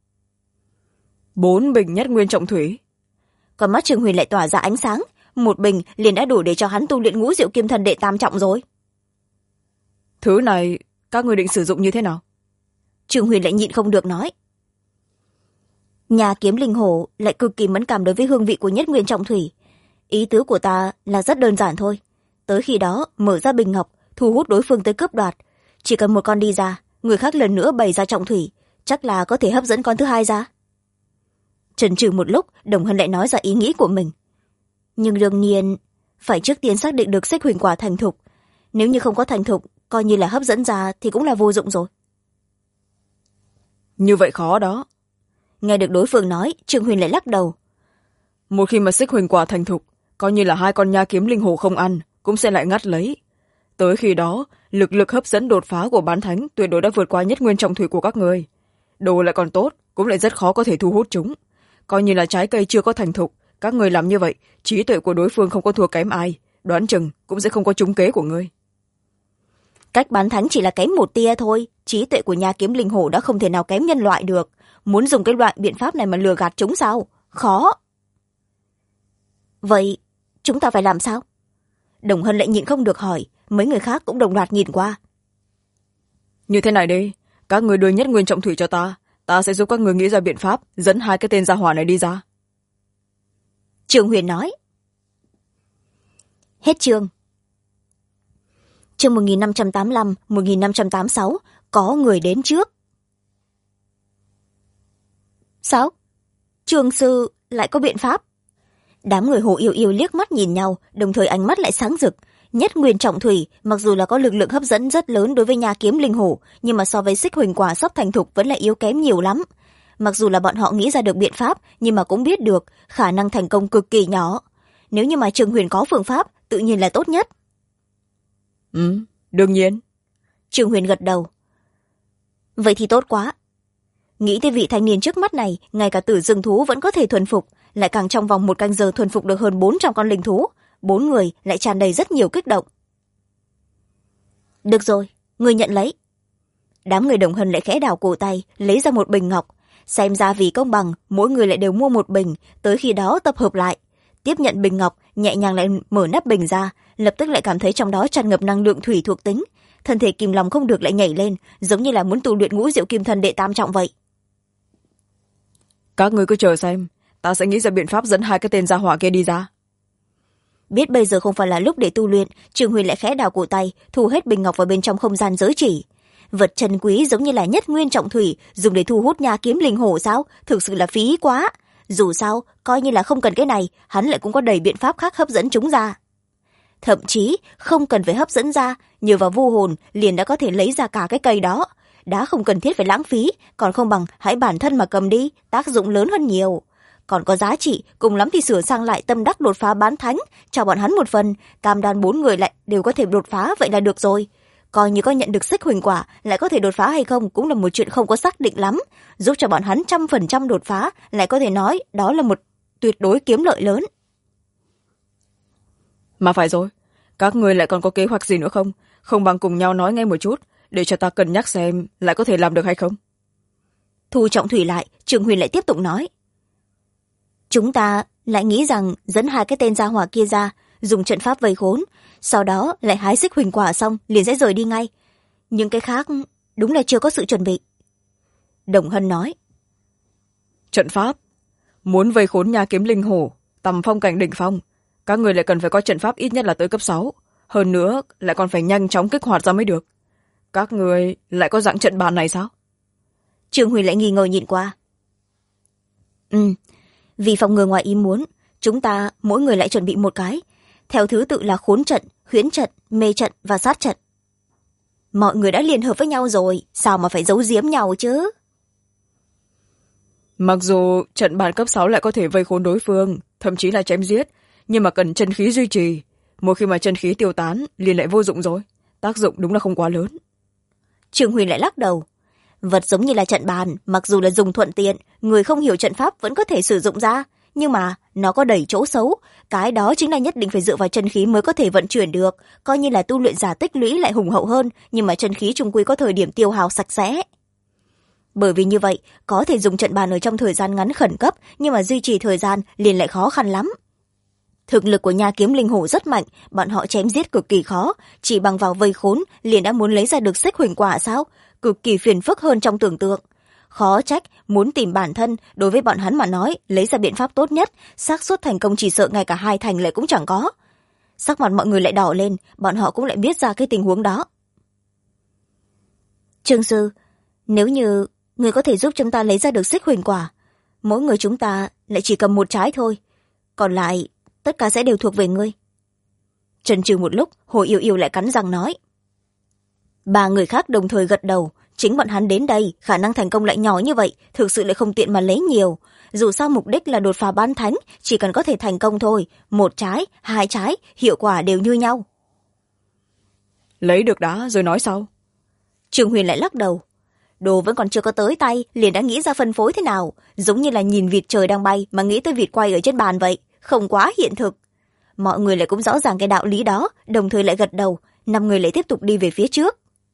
4 bình nhất nguyên trọng thủy? Còn mắt Trương Huyền lại tỏa ra ánh sáng, một bình liền đã đủ để cho hắn tu luyện ngũ diệu kim thần đệ tam trọng rồi. Thứ này các người định sử dụng như thế nào? Trương Huyền lại nhịn không được nói. Nhà kiếm linh hổ lại cực kỳ mẫn cảm đối với hương vị của nhất nguyên trọng thủy. Ý tứ của ta là rất đơn giản thôi. Tới khi đó mở ra bình ngọc, thu hút đối phương tới cướp đoạt. Chỉ cần một con đi ra, người khác lần nữa bày ra trọng thủy, chắc là có thể hấp dẫn con thứ hai ra. Chần chừ một lúc, Đồng Hân lại nói ra ý nghĩ của mình. Nhưng đương nhiên phải trước tiên xác định được xích huỳnh quả thành thục. Nếu như không có thành thục, coi như là hấp dẫn ra thì cũng là vô dụng rồi. Như vậy khó đó. Nghe được đối phương nói, Trương Huyền lại lắc đầu. Một khi mà xích huỳnh quả thành thục, coi như là hai con nha kiếm linh hổ không ăn, cũng sẽ lại ngắt lấy. Tới khi đó, lực hấp dẫn đột phá của bán thánh tuyệt đối đã vượt qua nhất nguyên trọng thủy của các người. Đồ lại còn tốt, cũng lại rất khó có thể thu hút chúng. Coi như là trái cây chưa có thành thục, các người làm như vậy, trí tuệ của đối phương không có thua kém ai, đoán chừng cũng sẽ không có trúng kế của ngươi. Cách bán thánh chỉ là kém một tia thôi, trí tuệ của nha kiếm linh hổ đã không thể nào kém nhân loại được. Muốn dùng cái loại biện pháp này mà lừa gạt chúng sao? Khó. Vậy chúng ta phải làm sao? Đồng Hân lại nhịn không được hỏi, mấy người khác cũng đồng loạt nhìn qua. Như thế này đi, các người đưa nhất nguyên trọng thủy cho ta sẽ giúp các người nghĩ ra biện pháp dẫn hai cái tên gia hỏa này đi ra. Trương Huyền nói. Hết chương. Chương 1585, 1586, có người đến trước. Sao? Trương sư lại có biện pháp? Đám người Hồ Yêu Yêu liếc mắt nhìn nhau, đồng thời ánh mắt lại sáng rực. Nhất nguyên trọng thủy, mặc dù là có lực lượng hấp dẫn rất lớn đối với nhà kiếm linh hổ, nhưng mà so với xích huỳnh quả sắp thành thục vẫn là yếu kém nhiều lắm. mặc dù là bọn họ nghĩ ra được biện pháp nhưng mà cũng biết được khả năng thành công cực kỳ nhỏ. Nếu như mà Trương Huyền có phương pháp tự nhiên là tốt nhất. Đương nhiên. Trương Huyền gật đầu. Vậy thì tốt quá. Nghĩ tới vị thanh niên trước mắt này, ngay cả tử rừng thú vẫn có thể thuần phục, lại càng trong vòng 1 canh giờ thuần phục được hơn 400 con linh thú. 4 người lại tràn đầy rất nhiều kích động. Được rồi, người nhận lấy. Đám người Đồng Hân lại khẽ đào cổ tay, lấy ra một bình ngọc. Xem ra vì công bằng, mỗi người lại đều mua một bình, tới khi đó tập hợp lại. Tiếp nhận bình ngọc, nhẹ nhàng lại mở nắp bình ra, lập tức lại cảm thấy trong đó tràn ngập năng lượng thủy thuộc tính. Thân thể kìm lòng không được lại nhảy lên, giống như là muốn tu luyện ngũ diệu kim thân đệ tam trọng vậy. Các người cứ chờ xem, ta sẽ nghĩ ra biện pháp dẫn 2 cái tên gia hỏa kia đi ra. Biết bây giờ không phải là lúc để tu luyện, Trương Huyền lại khẽ đào cổ tay, thu hết bình ngọc vào bên trong không gian giới chỉ. Vật trân quý giống như là nhất nguyên trọng thủy, dùng để thu hút nha kiếm linh hổ sao? Thực sự là phí quá. Dù sao, coi như là không cần cái này, hắn lại cũng có đầy biện pháp khác hấp dẫn chúng ra. Thậm chí, không cần phải hấp dẫn ra, nhờ vào vu hồn liền đã có thể lấy ra cả cái cây đó. Đã không cần thiết phải lãng phí, còn không bằng hãy bản thân mà cầm đi, tác dụng lớn hơn nhiều. Còn có giá trị, cùng lắm thì sửa sang lại tâm đắc đột phá bán thánh, cho bọn hắn một phần, cam đoan 4 người lại đều có thể đột phá, vậy là được rồi. Coi như có nhận được xích huỳnh quả, lại có thể đột phá hay không cũng là một chuyện không có xác định lắm. Giúp cho bọn hắn 100% đột phá, lại có thể nói đó là một tuyệt đối kiếm lợi lớn. Mà phải rồi, các người lại còn có kế hoạch gì nữa không? Không bằng cùng nhau nói ngay một chút, để cho ta cân nhắc xem lại có thể làm được hay không. Thu trọng thủy lại, Trương Huyền lại tiếp tục nói. Chúng ta lại nghĩ rằng dẫn 2 cái tên gia hỏa kia ra, dùng trận pháp vây khốn, sau đó lại hái xích huỳnh quả xong liền sẽ rời đi ngay. Nhưng cái khác đúng là chưa có sự chuẩn bị. Đồng Hân nói. Trận pháp? Muốn vây khốn nha kiếm linh hổ, tầm phong cảnh đỉnh phong, các người lại cần phải có trận pháp ít nhất là tới cấp 6. Hơn nữa lại còn phải nhanh chóng kích hoạt ra mới được. Các người lại có dạng trận bàn này sao? Trương Huyền lại nghi ngờ nhìn qua. Vì phòng ngừa ngoài ý muốn, chúng ta mỗi người lại chuẩn bị một cái, theo thứ tự là khốn trận, huyễn trận, mê trận và sát trận. Mọi người đã liên hợp với nhau rồi, sao mà phải giấu giếm nhau chứ? Mặc dù trận bàn cấp 6 lại có thể vây khốn đối phương, thậm chí là chém giết, nhưng mà cần chân khí duy trì. Một khi mà chân khí tiêu tán, liền lại vô dụng rồi. Tác dụng đúng là không quá lớn. Trương Huyền lại lắc đầu. Vật giống như là trận bàn, mặc dù là dùng thuận tiện, người không hiểu trận pháp vẫn có thể sử dụng ra, nhưng mà nó có đầy chỗ xấu. Cái đó chính là nhất định phải dựa vào chân khí mới có thể vận chuyển được. Coi như là tu luyện giả tích lũy lại hùng hậu hơn, nhưng mà chân khí chung quy có thời điểm tiêu hao sạch sẽ. Bởi vì như vậy, có thể dùng trận bàn ở trong thời gian ngắn khẩn cấp, nhưng mà duy trì thời gian liền lại khó khăn lắm. Thực lực của nha kiếm linh hổ rất mạnh, bọn họ chém giết cực kỳ khó, chỉ bằng vào vây khốn liền đã muốn lấy ra được xích huỳnh quả sao? Cực kỳ phiền phức hơn trong tưởng tượng. Khó trách, muốn tìm bản thân, đối với bọn hắn mà nói, lấy ra biện pháp tốt nhất, xác suất thành công chỉ sợ ngay cả 2 thành lại cũng chẳng có. Sắc mặt mọi người lại đỏ lên, bọn họ cũng lại biết ra cái tình huống đó. Trương sư, nếu như người có thể giúp chúng ta lấy ra được xích huỳnh quả, mỗi người chúng ta lại chỉ cầm 1 trái thôi, còn lại tất cả sẽ đều thuộc về ngươi. Chần chừ một lúc, Hồ Yêu Yêu lại cắn răng nói. 3 người khác đồng thời gật đầu, chính bọn hắn đến đây, khả năng thành công lại nhỏ như vậy, thực sự lại không tiện mà lấy nhiều. Dù sao mục đích là đột phá bán thánh, chỉ cần có thể thành công thôi, 1 trái, 2 trái, hiệu quả đều như nhau. Lấy được đã rồi nói sau. Trương Huyền lại lắc đầu. Đồ vẫn còn chưa có tới tay, liền đã nghĩ ra phân phối thế nào, giống như là nhìn vịt trời đang bay mà nghĩ tới vịt quay ở trên bàn vậy, không quá hiện thực. Mọi người lại cũng rõ ràng cái đạo lý đó, đồng thời lại gật đầu, 5 người lại tiếp tục đi về phía trước.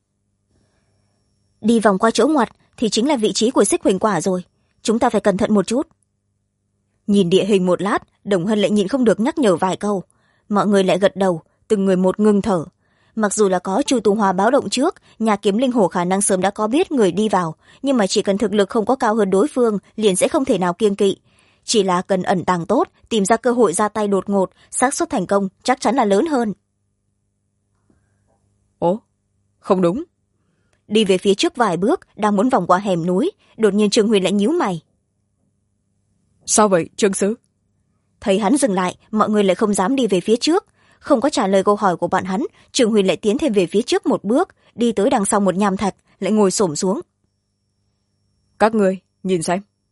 Đi vòng qua chỗ ngoặt thì chính là vị trí của xích huỳnh quả rồi, chúng ta phải cẩn thận một chút. Nhìn địa hình một lát, Đồng Hân lại nhịn không được nhắc nhở vài câu. Mọi người lại gật đầu, từng người một ngưng thở. Mặc dù là có Chu Tu Hoa báo động trước, nhà kiếm linh hổ khả năng sớm đã có biết người đi vào, nhưng mà chỉ cần thực lực không có cao hơn đối phương, liền sẽ không thể nào kiêng kỵ. Chỉ là cần ẩn tàng tốt, tìm ra cơ hội ra tay đột ngột, xác suất thành công chắc chắn là lớn hơn. Ồ, không đúng. Đi về phía trước vài bước, đang muốn vòng qua hẻm núi, đột nhiên Trương Huyền lại nhíu mày. Sao vậy, Trương Sứ? Thấy hắn dừng lại, mọi người lại không dám đi về phía trước. Không có trả lời câu hỏi của bọn hắn, Trương Huyền lại tiến thêm về phía trước một bước, đi tới đằng sau một nham thạch, lại ngồi xổm xuống. Các người, nhìn xem.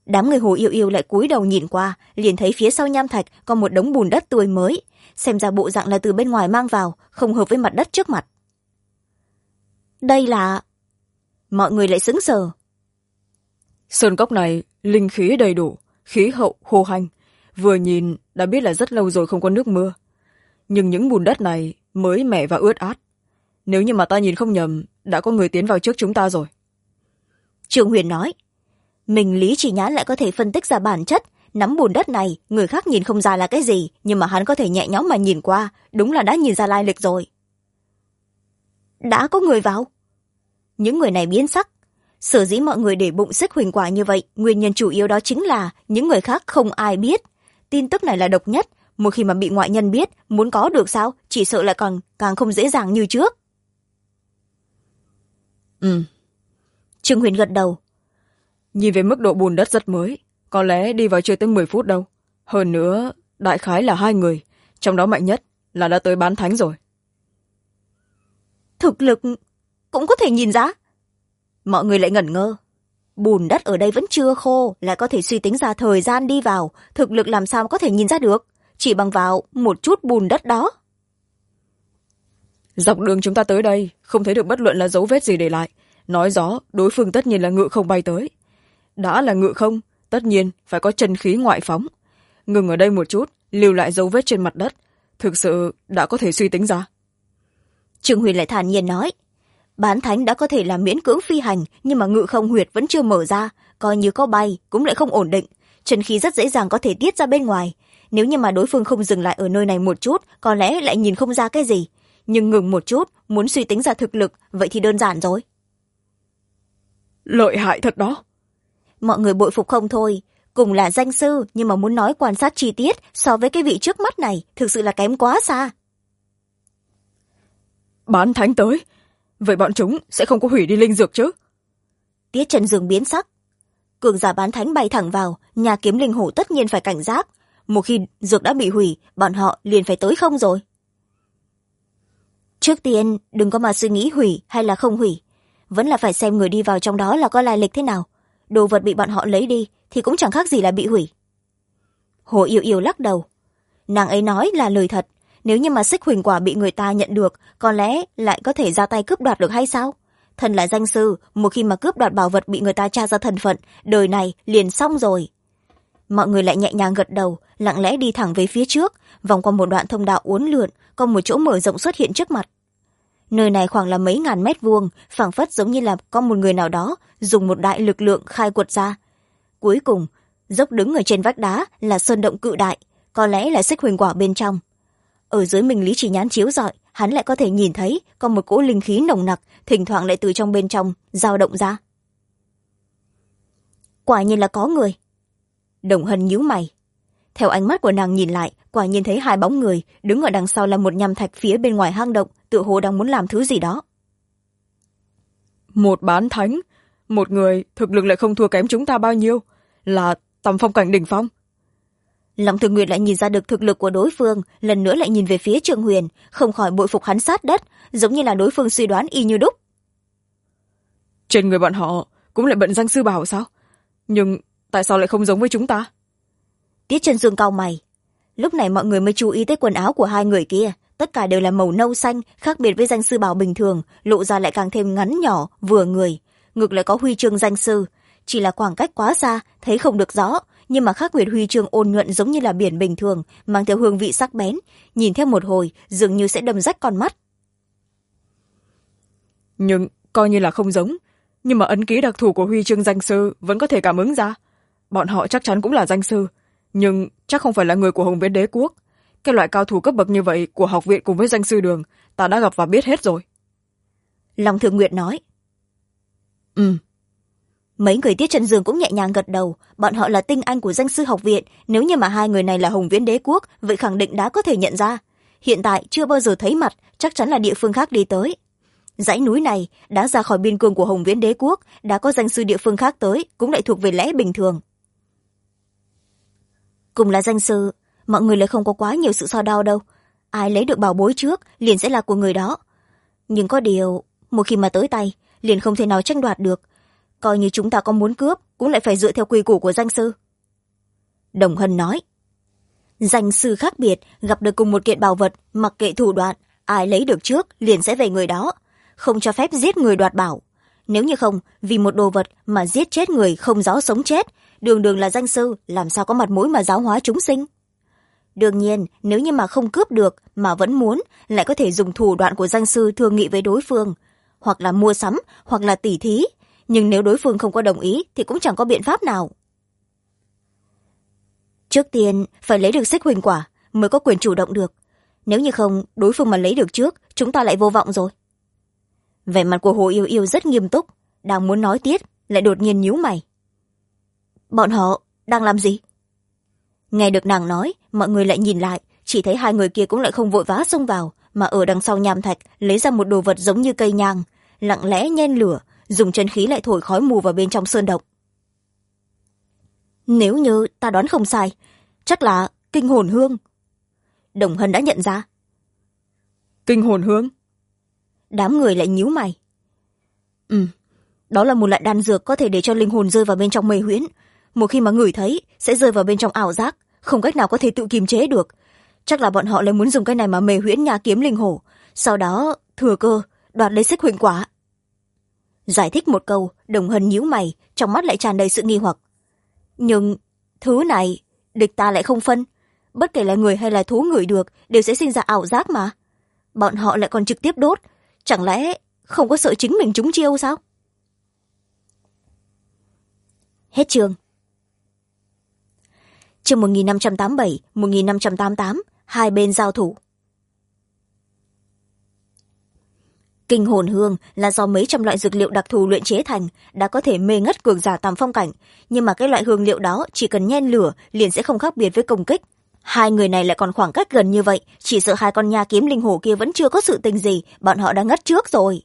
Đám người Hồ Yêu Yêu lại cúi đầu nhìn qua, liền thấy phía sau nham thạch có một đống bùn đất tươi mới, xem ra bộ dạng là từ bên ngoài mang vào, không hợp với mặt đất trước mặt. Đây là... Mọi người lại sững sờ. Sơn cốc này linh khí đầy đủ, khí hậu khô hanh, vừa nhìn đã biết là rất lâu rồi không có nước mưa. Nhưng những bùn đất này mới mẻ và ướt át. Nếu như mà ta nhìn không nhầm, đã có người tiến vào trước chúng ta rồi. Trương Huyền nói, mình Lý Chỉ Nhãn lại có thể phân tích ra bản chất. Nắm bùn đất này người khác nhìn không ra là cái gì, nhưng mà hắn có thể nhẹ nhõm mà nhìn qua, đúng là đã nhìn ra lai lịch rồi. Đã có người vào. Những người này biến sắc. Sở dĩ mọi người để bụng xích huỳnh quả như vậy, nguyên nhân chủ yếu đó chính là những người khác không ai biết. Tin tức này là độc nhất, một khi mà bị ngoại nhân biết, muốn có được sao, chỉ sợ lại còn càng không dễ dàng như trước. Trương Huyền gật đầu. Nhìn về mức độ bùn đất rất mới, có lẽ đi vào chưa tới 10 phút đâu. Hơn nữa, đại khái là 2 người, trong đó mạnh nhất là đã tới bán thánh rồi. Thực lực cũng có thể nhìn ra. Mọi người lại ngẩn ngơ. Bùn đất ở đây vẫn chưa khô, lại có thể suy tính ra thời gian đi vào, thực lực làm sao có thể nhìn ra được, chỉ bằng vào một chút bùn đất đó. Dọc đường chúng ta tới đây, không thấy được bất luận là dấu vết gì để lại. Nói rõ, đối phương tất nhiên là ngự không bay tới. Đã là ngự không, tất nhiên phải có chân khí ngoại phóng. Ngừng ở đây một chút, lưu lại dấu vết trên mặt đất, thực sự đã có thể suy tính ra. Trương Huyền lại thản nhiên nói, bán thánh đã có thể là miễn cưỡng phi hành, nhưng mà ngự không huyệt vẫn chưa mở ra, coi như có bay cũng lại không ổn định, chân khí rất dễ dàng có thể tiết ra bên ngoài. Nếu như mà đối phương không dừng lại ở nơi này một chút, có lẽ lại nhìn không ra cái gì, nhưng ngừng một chút, muốn suy tính ra thực lực, vậy thì đơn giản rồi. Lợi hại thật đó. Mọi người bội phục không thôi. Cùng là danh sư, nhưng mà muốn nói quan sát chi tiết so với cái vị trước mắt này, thực sự là kém quá xa. Bán thánh tới, vậy bọn chúng sẽ không có hủy đi linh dược chứ? Tiết Trần Dương biến sắc. Cường giả bán thánh bay thẳng vào, nhà kiếm linh hổ tất nhiên phải cảnh giác. Một khi dược đã bị hủy, bọn họ liền phải tới không rồi. Trước tiên, đừng có mà suy nghĩ hủy hay là không hủy. Vẫn là phải xem người đi vào trong đó là có lai lịch thế nào. Đồ vật bị bọn họ lấy đi thì cũng chẳng khác gì là bị hủy. Hồ Yêu Yêu lắc đầu. Nàng ấy nói là lời thật. Nếu như mà xích huỳnh quả bị người ta nhận được, có lẽ lại có thể ra tay cướp đoạt được hay sao? Thần là danh sư, một khi mà cướp đoạt bảo vật bị người ta tra ra thân phận, đời này liền xong rồi. Mọi người lại nhẹ nhàng gật đầu, lặng lẽ đi thẳng về phía trước, vòng qua một đoạn thông đạo uốn lượn, có một chỗ mở rộng xuất hiện trước mặt. Nơi này khoảng là mấy ngàn mét vuông, phảng phất giống như là có một người nào đó dùng một đại lực lượng khai quật ra. Cuối cùng, dốc đứng ở trên vách đá là sơn động cự đại, có lẽ là xích huỳnh quả bên trong. Ở dưới mình Lý Chỉ Nhãn chiếu rọi, hắn lại có thể nhìn thấy có một cỗ linh khí nồng nặc, thỉnh thoảng lại từ trong bên trong dao động ra. Quả nhiên là có người. Đồng Hân nhíu mày. Theo ánh mắt của nàng nhìn lại, quả nhiên thấy 2 bóng người, đứng ở đằng sau là một nham thạch phía bên ngoài hang động, tựa hồ đang muốn làm thứ gì đó. Một bán thánh, một người thực lực lại không thua kém chúng ta bao nhiêu, là tầm phong cảnh đỉnh phong. Long Thường Nguyệt lại nhìn ra được thực lực của đối phương, lần nữa lại nhìn về phía Trương Huyền, không khỏi bội phục hắn sát đất, giống như là đối phương suy đoán y như đúc. Trên người bọn họ cũng lại bận danh sư bảo sao? Nhưng tại sao lại không giống với chúng ta? Tiết Trần Dương cau mày. Lúc này mọi người mới chú ý tới quần áo của 2 người kia, tất cả đều là màu nâu xanh, khác biệt với danh sư bảo bình thường, lộ ra lại càng thêm ngắn nhỏ, vừa người. Ngực lại có huy chương danh sư, chỉ là khoảng cách quá xa, thấy không được rõ, nhưng mà khác biệt huy chương ôn nhuận giống như là biển bình thường, mang theo hương vị sắc bén, nhìn theo một hồi dường như sẽ đâm rách con mắt. Nhưng coi như là không giống, nhưng mà ấn ký đặc thù của huy chương danh sư vẫn có thể cảm ứng ra. Bọn họ chắc chắn cũng là danh sư, nhưng chắc không phải là người của Hồng Viễn Đế Quốc. Cái loại cao thủ cấp bậc như vậy của học viện cùng với danh sư đường, ta đã gặp và biết hết rồi. Long Thường Nguyệt nói. Mấy người Tiết Trần Dương cũng nhẹ nhàng gật đầu, bọn họ là tinh anh của danh sư học viện, nếu như mà 2 người này là Hồng Viễn Đế Quốc, vậy khẳng định đã có thể nhận ra. Hiện tại chưa bao giờ thấy mặt, chắc chắn là địa phương khác đi tới. Dãy núi này đã ra khỏi biên cương của Hồng Viễn Đế Quốc, đã có danh sư địa phương khác tới, cũng lại thuộc về lẽ bình thường. Cùng là danh sư, mọi người lại không có quá nhiều sự so đo đâu. Ai lấy được bảo bối trước liền sẽ là của người đó. Nhưng có điều, một khi mà tới tay, liền không thể nào tranh đoạt được. Coi như chúng ta có muốn cướp, cũng lại phải dựa theo quy củ của danh sư. Đồng Hân nói, danh sư khác biệt, gặp được cùng một kiện bảo vật, mặc kệ thủ đoạn, ai lấy được trước liền sẽ về người đó, không cho phép giết người đoạt bảo. Nếu như không, vì một đồ vật mà giết chết người không rõ sống chết, đường đường là danh sư, làm sao có mặt mũi mà giáo hóa chúng sinh. Đương nhiên, nếu như mà không cướp được mà vẫn muốn, lại có thể dùng thủ đoạn của danh sư thương nghị với đối phương, hoặc là mua sắm, hoặc là tỉ thí, nhưng nếu đối phương không có đồng ý thì cũng chẳng có biện pháp nào. Trước tiên phải lấy được xích huỳnh quả mới có quyền chủ động được, nếu như không, đối phương mà lấy được trước, chúng ta lại vô vọng rồi. Vẻ mặt của Hồ Yêu Yêu rất nghiêm túc, đang muốn nói tiếp lại đột nhiên nhíu mày. Bọn họ đang làm gì? Nghe được nàng nói, mọi người lại nhìn lại, chỉ thấy hai người kia cũng lại không vội vã xông vào, mà ở đằng sau nham thạch lấy ra một đồ vật giống như cây nhang, lặng lẽ nhen lửa, dùng chân khí lại thổi khói mù vào bên trong sơn động. Nếu như ta đoán không sai, chắc là kinh hồn hương. Đồng Hân đã nhận ra. Kinh hồn hương? Đám người lại nhíu mày. Đó là một loại đan dược có thể để cho linh hồn rơi vào bên trong mê huyễn. Một khi mà ngửi thấy, sẽ rơi vào bên trong ảo giác, không cách nào có thể tự kiềm chế được. Chắc là bọn họ lại muốn dùng cái này mà mê huyễn nhà kiếm linh hổ, sau đó thừa cơ đoạt lấy xích huỳnh quả. Giải thích một câu, Đồng Hân nhíu mày, trong mắt lại tràn đầy sự nghi hoặc. Nhưng thứ này địch ta lại không phân, bất kể là người hay là thú ngửi được đều sẽ sinh ra ảo giác mà. Bọn họ lại còn trực tiếp đốt, chẳng lẽ không có sợ chính mình trúng chiêu sao? Hết chương. Chương 1587, 1588, hai bên giao thủ. Kinh hồn hương là do mấy trăm loại dược liệu đặc thù luyện chế thành, đã có thể mê ngất cường giả tam phong cảnh, nhưng mà cái loại hương liệu đó chỉ cần nhen lửa liền sẽ không khác biệt với công kích. Hai người này lại còn khoảng cách gần như vậy, chỉ sợ hai con nha kiếm linh hổ kia vẫn chưa có sự tình gì, bọn họ đã ngất trước rồi.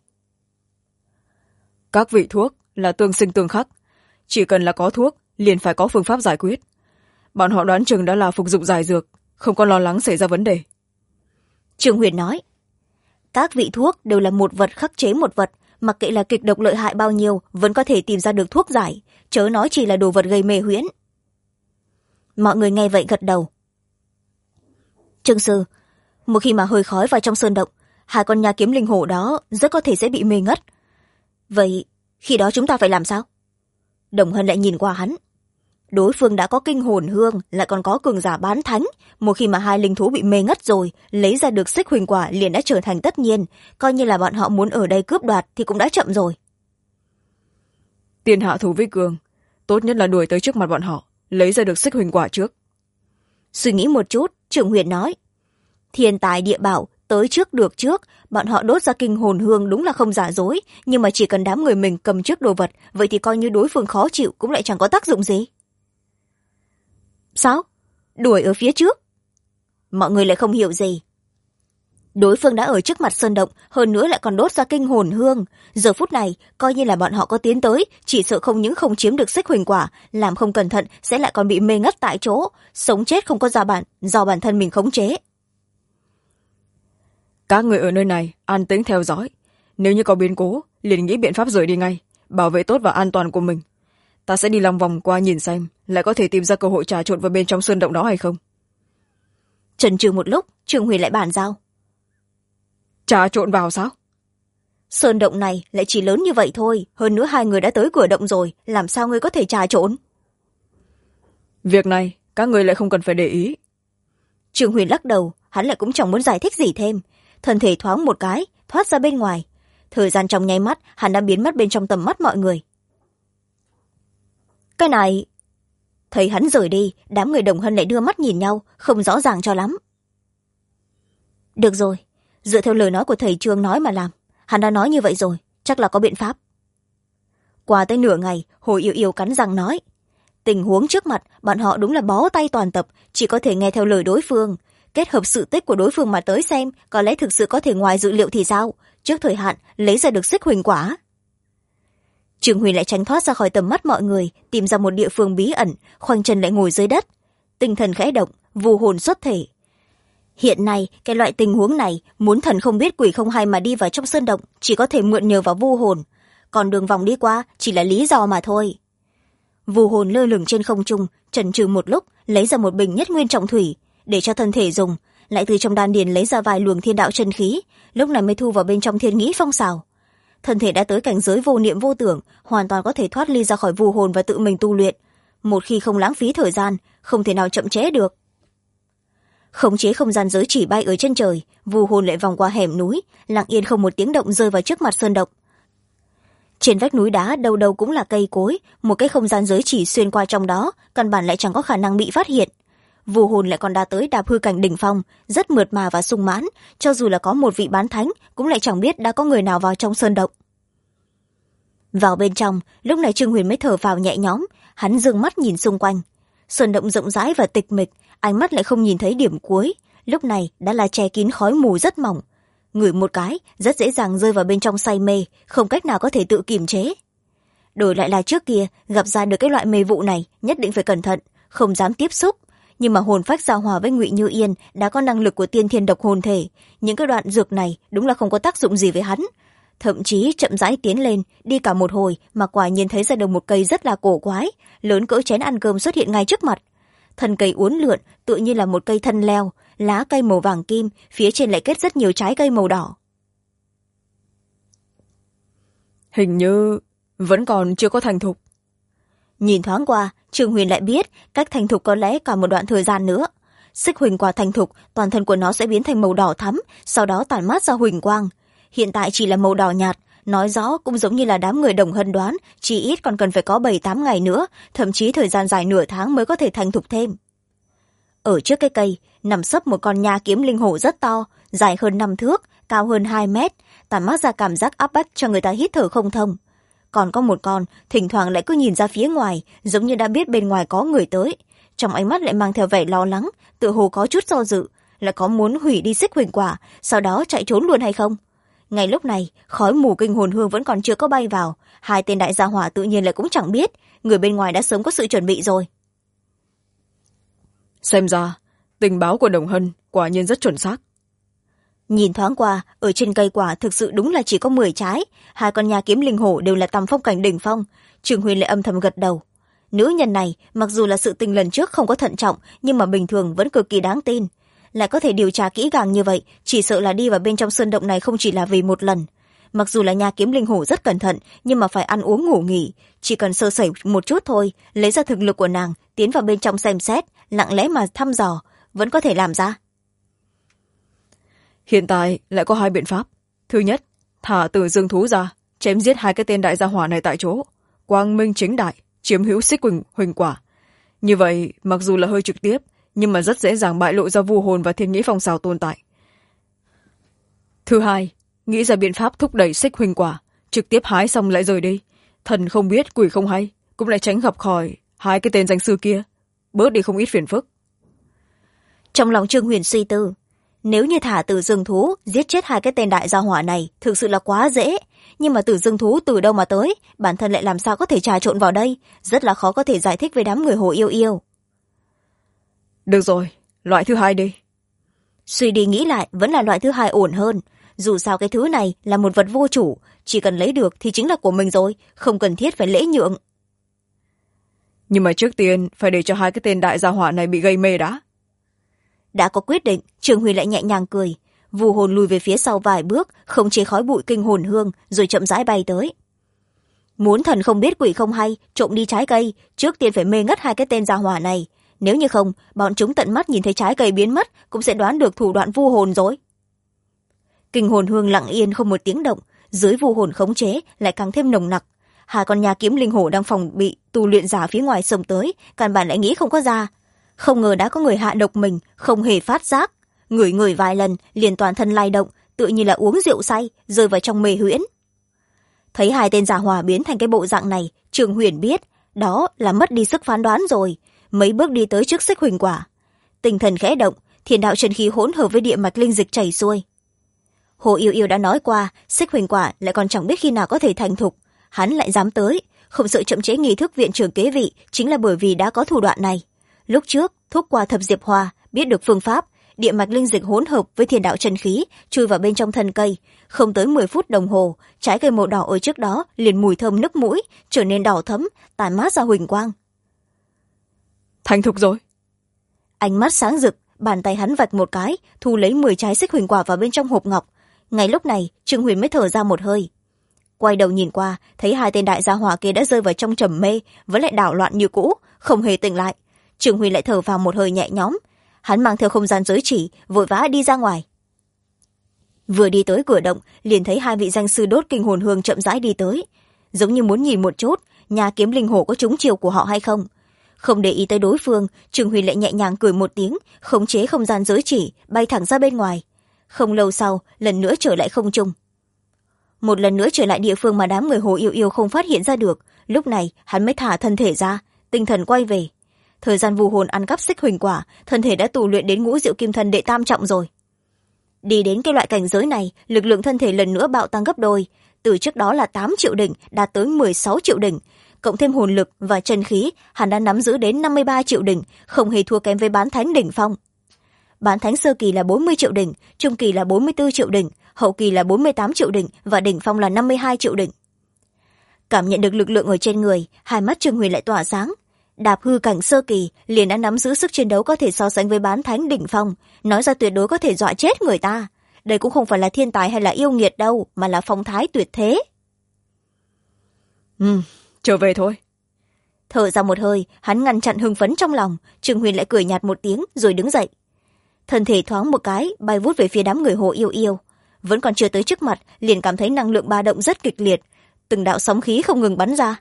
Các vị thuốc là tương sinh tương khắc, chỉ cần là có thuốc liền phải có phương pháp giải quyết. Bọn họ đoán chừng đã là phục dụng giải dược, không có lo lắng xảy ra vấn đề. Trương Huyền nói, các vị thuốc đều là một vật khắc chế một vật, mặc kệ là kịch độc lợi hại bao nhiêu vẫn có thể tìm ra được thuốc giải, chớ nói chỉ là đồ vật gây mê huyễn. Mọi người nghe vậy gật đầu. Trương sư, một khi mà hơi khói vào trong sơn động, hai con nha kiếm linh hổ đó rất có thể sẽ bị mê ngất. Vậy khi đó chúng ta phải làm sao? Đồng Hân lại nhìn qua hắn. Đối phương đã có kinh hồn hương, lại còn có cường giả bán thánh, một khi mà hai linh thú bị mê ngất rồi, lấy ra được xích huỳnh quả liền đã trở thành tất nhiên, coi như là bọn họ muốn ở đây cướp đoạt thì cũng đã chậm rồi. Tiên hạ thủ vi cường, tốt nhất là đuổi tới trước mặt bọn họ, lấy ra được xích huỳnh quả trước. Suy nghĩ một chút, Trưởng Huyền nói, thiên tài địa bảo tới trước được trước, bọn họ đốt ra kinh hồn hương đúng là không giả dối, nhưng mà chỉ cần đám người mình cầm trước đồ vật, vậy thì coi như đối phương khó chịu cũng lại chẳng có tác dụng gì. Sao? Đuổi ở phía trước? Mọi người lại không hiểu gì. Đối phương đã ở trước mặt sơn động, hơn nữa lại còn đốt ra kinh hồn hương. Giờ phút này, coi như là bọn họ có tiến tới, chỉ sợ không những không chiếm được xích huỳnh quả, làm không cẩn thận sẽ lại còn bị mê ngất tại chỗ, sống chết không có do bản thân mình khống chế. Các người ở nơi này an tĩnh theo dõi, nếu như có biến cố liền nghĩ biện pháp rời đi ngay, bảo vệ tốt và an toàn của mình. Ta sẽ đi lòng vòng qua nhìn xem lại có thể tìm ra cơ hội trà trộn vào bên trong sơn động đó hay không. Chần chừ một lúc, Trương Huyền lại bàn giao. Trà trộn vào sao? Sơn động này lại chỉ lớn như vậy thôi, hơn nữa hai người đã tới cửa động rồi, làm sao ngươi có thể trà trộn? Việc này các người lại không cần phải để ý. Trương Huyền lắc đầu, hắn lại cũng chẳng muốn giải thích gì thêm, thân thể thoáng một cái thoát ra bên ngoài, thời gian trong nháy mắt hắn đã biến mất bên trong tầm mắt mọi người. Cái này... Thấy hắn rời đi, đám người Đồng Hân lại đưa mắt nhìn nhau, không rõ ràng cho lắm. Được rồi, dựa theo lời nói của thầy Trương nói mà làm, hắn đã nói như vậy rồi, chắc là có biện pháp. Qua tới nửa ngày, Hồ Yêu Yêu cắn răng nói, tình huống trước mặt bọn họ đúng là bó tay toàn tập, chỉ có thể nghe theo lời đối phương, kết hợp sự tích của đối phương mà tới xem có lẽ thực sự có thể ngoài dự liệu thì sao, trước thời hạn lấy ra được xích huỳnh quả. Trương Huyền lại tránh thoát ra khỏi tầm mắt mọi người, tìm ra một địa phương bí ẩn, khoanh chân lại ngồi dưới đất, tinh thần khẽ động, vu hồn xuất thể. Hiện nay cái loại tình huống này, muốn thần không biết quỷ không hay mà đi vào trong sơn động chỉ có thể mượn nhờ vào vu hồn, còn đường vòng đi qua chỉ là lý do mà thôi. Vù hồn lơ lửng trên không trung, chần chừ một lúc, lấy ra một bình nhất nguyên trọng thủy để cho thân thể dùng, lại từ trong đan điền lấy ra vài luồng thiên đạo chân khí, lúc này mới thu vào bên trong thiên nghĩ phong xào. Thân thể đã tới cảnh giới vô niệm vô tưởng, hoàn toàn có thể thoát ly ra khỏi vù hồn và tự mình tu luyện. Một khi không lãng phí thời gian, không thể nào chậm trễ được. Khống chế không gian giới chỉ bay ở trên trời, vù hồn lại vòng qua hẻm núi, lặng yên không một tiếng động rơi vào trước mặt sơn động. Trên vách núi đá đâu đâu cũng là cây cối, một cái không gian giới chỉ xuyên qua trong đó, căn bản lại chẳng có khả năng bị phát hiện. Vù hồn lại còn đã tới đạp hư cảnh đỉnh phong, rất mượt mà và sung mãn, cho dù là có một vị bán thánh cũng lại chẳng biết đã có người nào vào trong sơn động. Vào bên trong, lúc này Trương Huyền mới thở phào nhẹ nhõm, hắn dương mắt nhìn xung quanh. Sơn động rộng rãi và tịch mịch, ánh mắt lại không nhìn thấy điểm cuối, lúc này đã là che kín khói mù rất mỏng. Ngửi một cái, rất dễ dàng rơi vào bên trong say mê, không cách nào có thể tự kiềm chế. Đổi lại là trước kia, gặp ra được cái loại mê vụ này, nhất định phải cẩn thận, không dám tiếp xúc. Nhưng mà hồn phách giao hòa với Ngụy Như Yên đã có năng lực của tiên thiên độc hồn thể, những cái đoạn dược này đúng là không có tác dụng gì với hắn. Thậm chí chậm rãi tiến lên, đi cả một hồi mà quả nhiên thấy ra được một cây rất là cổ quái, lớn cỡ chén ăn cơm xuất hiện ngay trước mặt. Thân cây uốn lượn, tựa như là một cây thân leo, lá cây màu vàng kim, phía trên lại kết rất nhiều trái cây màu đỏ. Hình như vẫn còn chưa có thành thục. Nhìn thoáng qua, Trương Huyền lại biết cách thành thục có lẽ cả một đoạn thời gian nữa. Xích huỳnh quả thành thục, toàn thân của nó sẽ biến thành màu đỏ thắm, sau đó tản mát ra huỳnh quang. Hiện tại chỉ là màu đỏ nhạt, nói rõ cũng giống như là đám người Đồng Hân đoán, chỉ ít còn cần phải có 7-8 ngày nữa, thậm chí thời gian dài nửa tháng mới có thể thành thục thêm. Ở trước cái cây, nằm sấp một con nha kiếm linh hổ rất to, dài hơn 5 thước, cao hơn 2 mét, tản mát ra cảm giác áp bách cho người ta hít thở không thông. Còn có một con, thỉnh thoảng lại cứ nhìn ra phía ngoài, giống như đã biết bên ngoài có người tới. Trong ánh mắt lại mang theo vẻ lo lắng, tựa hồ có chút do dự, là có muốn hủy đi xích huỳnh quả, sau đó chạy trốn luôn hay không. Ngay lúc này, khói mù kinh hồn hương vẫn còn chưa có bay vào, hai tên đại gia hỏa tự nhiên lại cũng chẳng biết, người bên ngoài đã sớm có sự chuẩn bị rồi. Xem ra, tình báo của Đồng Hân quả nhiên rất chuẩn xác. Nhìn thoáng qua, ở trên cây quả thực sự đúng là chỉ có 10 trái, hai con nha kiếm linh hổ đều là tầm phong cảnh đỉnh phong. Trương Huyền lại âm thầm gật đầu. Nữ nhân này, mặc dù là sự tình lần trước không có thận trọng, nhưng mà bình thường vẫn cực kỳ đáng tin. Lại có thể điều tra kỹ càng như vậy, chỉ sợ là đi vào bên trong sơn động này không chỉ là vì một lần. Mặc dù là nha kiếm linh hổ rất cẩn thận, nhưng mà phải ăn uống ngủ nghỉ, chỉ cần sơ sẩy một chút thôi, lấy ra thực lực của nàng, tiến vào bên trong xem xét, lặng lẽ mà thăm dò, vẫn có thể làm ra. Hiện tại lại có hai biện pháp. Thứ nhất, thả Tử Dương thú ra, chém giết hai cái tên đại gia hỏa này tại chỗ, quang minh chính đại, chiếm hữu xích huỳnh quả. Như vậy, mặc dù là hơi trực tiếp, nhưng mà rất dễ dàng bại lộ ra vu hồn và thiên nghĩ phong xào tồn tại. Thứ hai, nghĩ ra biện pháp thúc đẩy xích huỳnh quả, trực tiếp hái xong lại rời đi. Thần không biết quỷ không hay, cũng lại tránh gặp khỏi hai cái tên danh sư kia, bớt đi không ít phiền phức. Trong lòng Trương Huyền suy tư, nếu như thả Tử Dương thú giết chết hai cái tên đại gia hỏa này thực sự là quá dễ, nhưng mà Tử Dương thú từ đâu mà tới, bản thân lại làm sao có thể trà trộn vào đây, rất là khó có thể giải thích với đám người Hồ Yêu Yêu. Được rồi, loại thứ hai đi. Suy đi nghĩ lại, vẫn là loại thứ hai ổn hơn. Dù sao cái thứ này là một vật vô chủ, chỉ cần lấy được thì chính là của mình rồi, không cần thiết phải lễ nhượng. Nhưng mà trước tiên phải để cho hai cái tên đại gia hỏa này bị gây mê đã. Đã có quyết định, Trường Huy lại nhẹ nhàng cười, vu hồn lùi về phía sau vài bước, không chế khói bụi kinh hồn hương, rồi chậm rãi bay tới. Muốn thần không biết quỷ không hay, trộm đi trái cây, trước tiên phải mê ngất hai cái tên gia hỏa này. Nếu như không, bọn chúng tận mắt nhìn thấy trái cây biến mất, cũng sẽ đoán được thủ đoạn vu hồn rồi. Kinh hồn hương lặng yên không một tiếng động, dưới vu hồn khống chế lại càng thêm nồng nặc. Hai con nhà kiếm linh hổ đang phòng bị tu luyện giả phía ngoài xông tới, căn bản lại nghĩ không có ra. Không ngờ đã có người hạ độc mình, không hề phát giác. Ngửi vài lần, liền toàn thân lay động, tự như là uống rượu say, rơi vào trong mê huyễn. Thấy hai tên giả hòa biến thành cái bộ dạng này, Trường Huyền biết, đó là mất đi sức phán đoán rồi. Mấy bước đi tới trước xích huỳnh quả. Tinh thần khẽ động, thiên đạo chân khí hỗn hợp với địa mạch linh dịch chảy xuôi. Hồ Yêu Yêu đã nói qua, xích huỳnh quả lại còn chẳng biết khi nào có thể thành thục. Hắn lại dám tới, không sợ chậm chế nghi thức viện trưởng kế vị, chính là bởi vì đã có thủ đoạn này. Lúc trước, thúc qua thập diệp hoa, biết được phương pháp, địa mạch linh dịch hỗn hợp với thiên đạo chân khí chui vào bên trong thân cây, không tới 10 phút đồng hồ, trái cây màu đỏ ở trước đó liền mùi thơm nức mũi, trở nên đỏ thẫm, tản mát ra huỳnh quang. Thành thục rồi. Ánh mắt sáng rực, bàn tay hắn vạch một cái, thu lấy 10 trái xích huỳnh quả vào bên trong hộp ngọc. Ngay lúc này Trương Huyền mới thở ra một hơi. Quay đầu nhìn qua, thấy 2 tên đại gia hỏa kia đã rơi vào trong trầm mê, vẫn lại đảo loạn như cũ, không hề tỉnh lại. Trương Huyền lại thở vào một hơi nhẹ nhõm. Hắn mang theo không gian giới chỉ, vội vã đi ra ngoài. Vừa đi tới cửa động, liền thấy 2 vị danh sư đốt kinh hồn hương chậm rãi đi tới, giống như muốn nhìn một chút nhà kiếm linh hổ có trúng chiêu của họ hay không. Không để ý tới đối phương, Trương Huyền lại nhẹ nhàng cười một tiếng, khống chế không gian giới chỉ, bay thẳng ra bên ngoài. Không lâu sau, lần nữa trở lại không trung. Một lần nữa trở lại địa phương mà đám người Hồ Yêu Yêu không phát hiện ra được, lúc này hắn mới thả thân thể ra, tinh thần quay về. Thời gian vu hồn ăn cắp xích huỳnh quả, thân thể đã tù luyện đến ngũ diệu kim thân đệ tam trọng rồi. Đi đến cái loại cảnh giới này, lực lượng thân thể lần nữa bạo tăng gấp đôi, từ trước đó là 8 triệu đỉnh đạt tới 16 triệu đỉnh, cộng thêm hồn lực và chân khí, hắn đã nắm giữ đến 53 triệu đỉnh, không hề thua kém với bán thánh đỉnh phong. Bán thánh sơ kỳ là 40 triệu đỉnh, trung kỳ là 44 triệu đỉnh, hậu kỳ là 48 triệu đỉnh và đỉnh phong là 52 triệu đỉnh. Cảm nhận được lực lượng ở trên người, hai mắt Trương Huyền lại tỏa sáng. Đạp hư cảnh sơ kỳ liền đã nắm giữ sức chiến đấu có thể so sánh với bán thánh đỉnh phong, nói ra tuyệt đối có thể dọa chết người ta. Đây cũng không phải là thiên tài hay là yêu nghiệt đâu, mà là phong thái tuyệt thế. Trở về thôi. Thở ra một hơi, hắn ngăn chặn hưng phấn trong lòng. Trương Huyền lại cười nhạt một tiếng rồi đứng dậy. Thân thể thoáng một cái bay vút về phía đám người Hồ Yêu Yêu. Vẫn còn chưa tới trước mặt, liền cảm thấy năng lượng ba động rất kịch liệt, từng đạo sóng khí không ngừng bắn ra.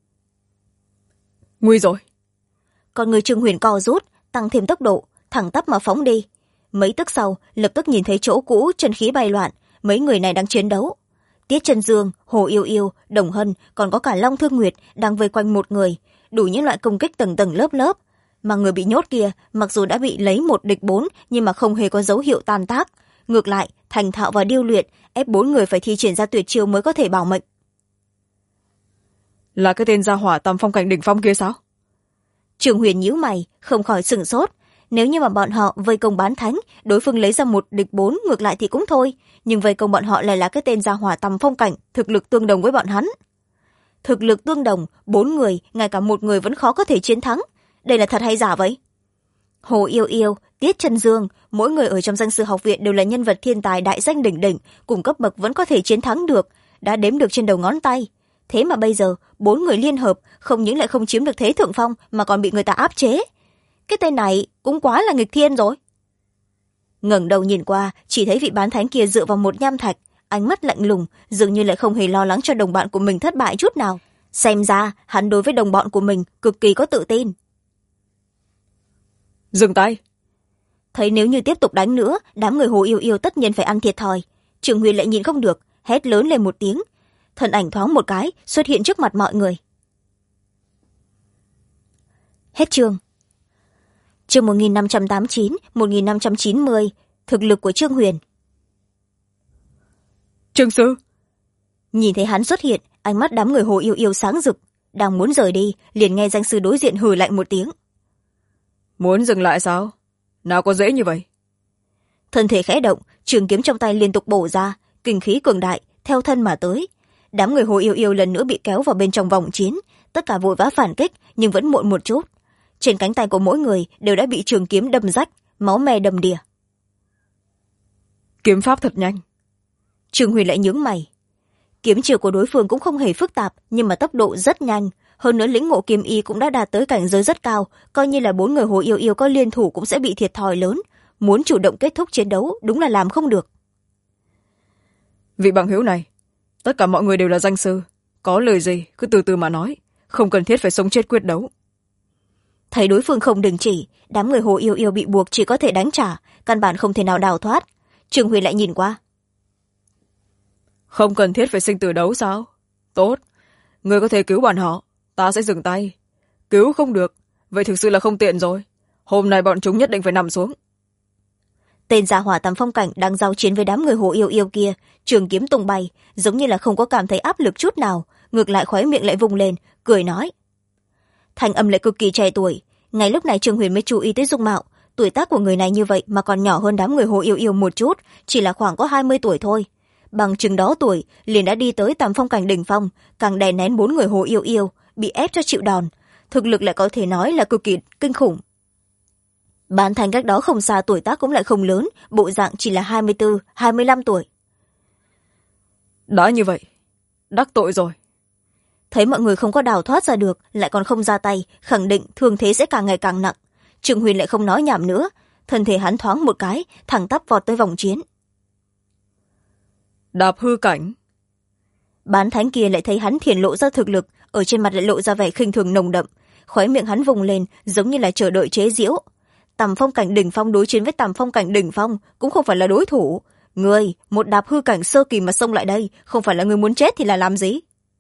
Nguy rồi. Còn người Trương Huyền co rút, tăng thêm tốc độ, thẳng tắp mà phóng đi. Mấy tức sau, lập tức nhìn thấy chỗ cũ chân khí bay loạn, mấy người này đang chiến đấu. Tiết Chân Dương, Hồ Yêu Yêu, Đồng Hân, còn có cả Long Thương Nguyệt đang vây quanh một người, đủ những loại công kích tầng tầng lớp lớp. Mà người bị nhốt kia, mặc dù đã bị lấy 1 địch 4, nhưng mà không hề có dấu hiệu tan tác. Ngược lại, thành thạo và điêu luyện, ép 4 người phải thi triển ra tuyệt chiêu mới có thể bảo mệnh. Là cái tên gia hỏa tam phong cảnh đỉnh phong kia sao? Trương Huyền nhíu mày, không khỏi sửng sốt. Nếu như mà bọn họ vây công bán thánh, đối phương lấy ra 1 địch 4 ngược lại thì cũng thôi, nhưng vây công bọn họ lại là cái tên gia hỏa tam phong cảnh, thực lực tương đồng với bọn hắn. Thực lực tương đồng, 4 người, ngay cả 1 người vẫn khó có thể chiến thắng. Đây là thật hay giả vậy? Hồ Yêu Yêu, Tiết Chân Dương, mỗi người ở trong danh sư học viện đều là nhân vật thiên tài đại danh đỉnh đỉnh, cùng cấp bậc vẫn có thể chiến thắng được, đã đếm được trên đầu ngón tay. Thế mà bây giờ 4 người liên hợp, không những lại không chiếm được thế thượng phong mà còn bị người ta áp chế. Cái tên này cũng quá là nghịch thiên rồi. Ngẩng đầu nhìn qua, chỉ thấy vị bán thánh kia dựa vào một nham thạch, ánh mắt lạnh lùng, dường như lại không hề lo lắng cho đồng bạn của mình thất bại chút nào. Xem ra hắn đối với đồng bọn của mình cực kỳ có tự tin. Dừng tay. Thấy nếu như tiếp tục đánh nữa, đám người Hồ Yêu Yêu tất nhiên phải ăn thiệt thòi. Trương Huyền lại nhìn không được, hét lớn lên một tiếng. Thân ảnh thoáng một cái xuất hiện trước mặt mọi người. Hết chương. Chương 1589, 1590, thực lực của Trương Huyền. Trương sư. Nhìn thấy hắn xuất hiện, ánh mắt đám người Hồ Yêu Yêu sáng rực, đang muốn rời đi, liền nghe danh sư đối diện hừ lạnh một tiếng. Muốn dừng lại sao? Nào có dễ như vậy. Thân thể khẽ động, trường kiếm trong tay liên tục bổ ra, kinh khí cường đại theo thân mà tới. Đám người Hồ Yêu Yêu lần nữa bị kéo vào bên trong vòng chiến, tất cả vội vã phản kích nhưng vẫn muộn một chút. Trên cánh tay của mỗi người đều đã bị trường kiếm đâm rách, máu me đầm đìa. Kiếm pháp thật nhanh. Trương Huyền lại nhướng mày. Kiếm chiều của đối phương cũng không hề phức tạp, nhưng mà tốc độ rất nhanh. Hơn nữa lĩnh ngộ kiếm ý cũng đã đạt tới cảnh giới rất cao, coi như là 4 người Hồ Yêu Yêu có liên thủ cũng sẽ bị thiệt thòi lớn. Muốn chủ động kết thúc chiến đấu đúng là làm không được. Vị bằng hữu này, tất cả mọi người đều là danh sư, có lời gì cứ từ từ mà nói, không cần thiết phải sống chết quyết đấu. Thấy đối phương không đình chỉ, đám người Hồ Yêu Yêu bị buộc chỉ có thể đánh trả, căn bản không thể nào đào thoát. Trương Huyền lại nhìn qua. Không cần thiết phải sinh tử đấu sao? Tốt, người có thể cứu bọn họ, ta sẽ dừng tay. Cứu không được, vậy thực sự là không tiện rồi. Hôm nay bọn chúng nhất định phải nằm xuống. Tên gia hỏa tam phong cảnh đang giao chiến với đám người Hồ Yêu Yêu kia, trường kiếm tung bay, giống như là không có cảm thấy áp lực chút nào, ngược lại khóe miệng lại vùng lên, cười nói. Thanh âm lại cực kỳ trẻ tuổi. Ngay lúc này Trương Huyền mới chú ý tới dung mạo, tuổi tác của người này như vậy mà còn nhỏ hơn đám người Hồ Yêu Yêu một chút, chỉ là khoảng có 20 tuổi thôi. bằng chừng đó tuổi liền đã đi tới tầm phong cảnh đỉnh phong, càng đè nén bốn người Hồ Yêu Yêu, bị ép cho chịu đòn, thực lực lại có thể nói là cực kỳ kinh khủng. Bán Thành cách đó không xa, tuổi tác cũng lại không lớn, bộ dạng chỉ là 24, 25 tuổi. Đã như vậy, đắc tội rồi. Thấy mọi người không có đào thoát ra được, lại còn không ra tay, khẳng định thương thế sẽ càng ngày càng nặng. Trương Huyền lại không nói nhảm nữa, thân thể hắn thoáng một cái, thẳng tắp vọt tới vòng chiến. Đạp hư cảnh. Bán Thánh kia lại thấy hắn hiển lộ ra thực lực, ở trên mặt lại lộ ra vẻ khinh thường nồng đậm, khóe miệng hắn vùng lên giống như là chờ đợi chế giễu. Tầm phong cảnh đỉnh phong đối chiến với tầm phong cảnh đỉnh phong cũng không phải là đối thủ. Ngươi, một đạp hư cảnh sơ kỳ mà xông lại đây, không phải là ngươi muốn chết thì là làm gì?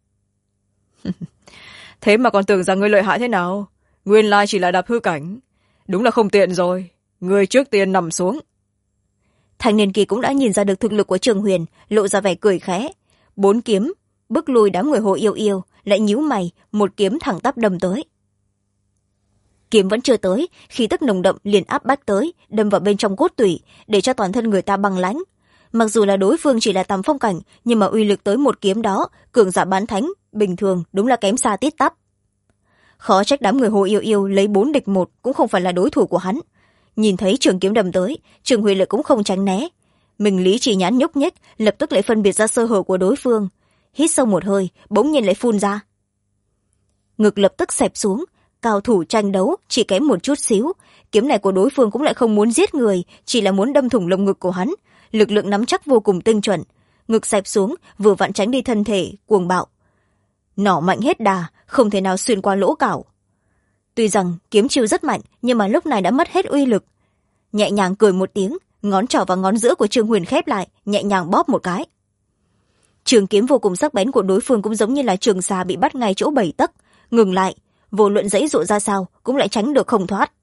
Thế mà còn tưởng rằng ngươi lợi hại thế nào? Nguyên lai chỉ là đạp hư cảnh. Đúng là không tiện rồi. Ngươi trước tiên nằm xuống. Thanh niên kỳ cũng đã nhìn ra được thực lực của Trường Huyền, lộ ra vẻ cười khẽ. 4 kiếm bức lùi đám người Hồ Yêu Yêu, lại nhíu mày, một kiếm thẳng tắp đâm tới. Kiếm vẫn chưa tới, khí tức nồng đậm liền áp bách tới, đâm vào bên trong cốt tủy, để cho toàn thân người ta băng lãnh. Mặc dù là đối phương chỉ là tầm phong cảnh, nhưng mà uy lực tới một kiếm đó, cường giả bán thánh bình thường đúng là kém xa tít tắp. Khó trách đám người Hồ Yêu Yêu lấy 4 địch 1 cũng không phải là đối thủ của hắn. Nhìn thấy trường kiếm đâm tới, Trường Huyền lại cũng không tránh né. Mình lý chỉ nhãn nhúc nhích, lập tức lại phân biệt ra sơ hở của đối phương. Hít sâu một hơi, bỗng nhiên lại phun ra. Ngực lập tức xẹp xuống, cao thủ tranh đấu chỉ kém một chút xíu. Kiếm này của đối phương cũng lại không muốn giết người, chỉ là muốn đâm thủng lồng ngực của hắn. Lực lượng nắm chắc vô cùng tinh chuẩn, ngực xẹp xuống vừa vặn tránh đi thân thể cuồng bạo. Nỏ mạnh hết đà, không thể nào xuyên qua lỗ cảo. Tuy rằng kiếm chiêu rất mạnh, nhưng mà lúc này đã mất hết uy lực. Nhẹ nhàng cười một tiếng, ngón trỏ và ngón giữa của Trương Huyền khép lại, nhẹ nhàng bóp một cái. Trường kiếm vô cùng sắc bén của đối phương cũng giống như là trường xà bị bắt ngay chỗ 7 tấc, ngừng lại, vô luận giãy dụa ra sao cũng lại tránh được không thoát.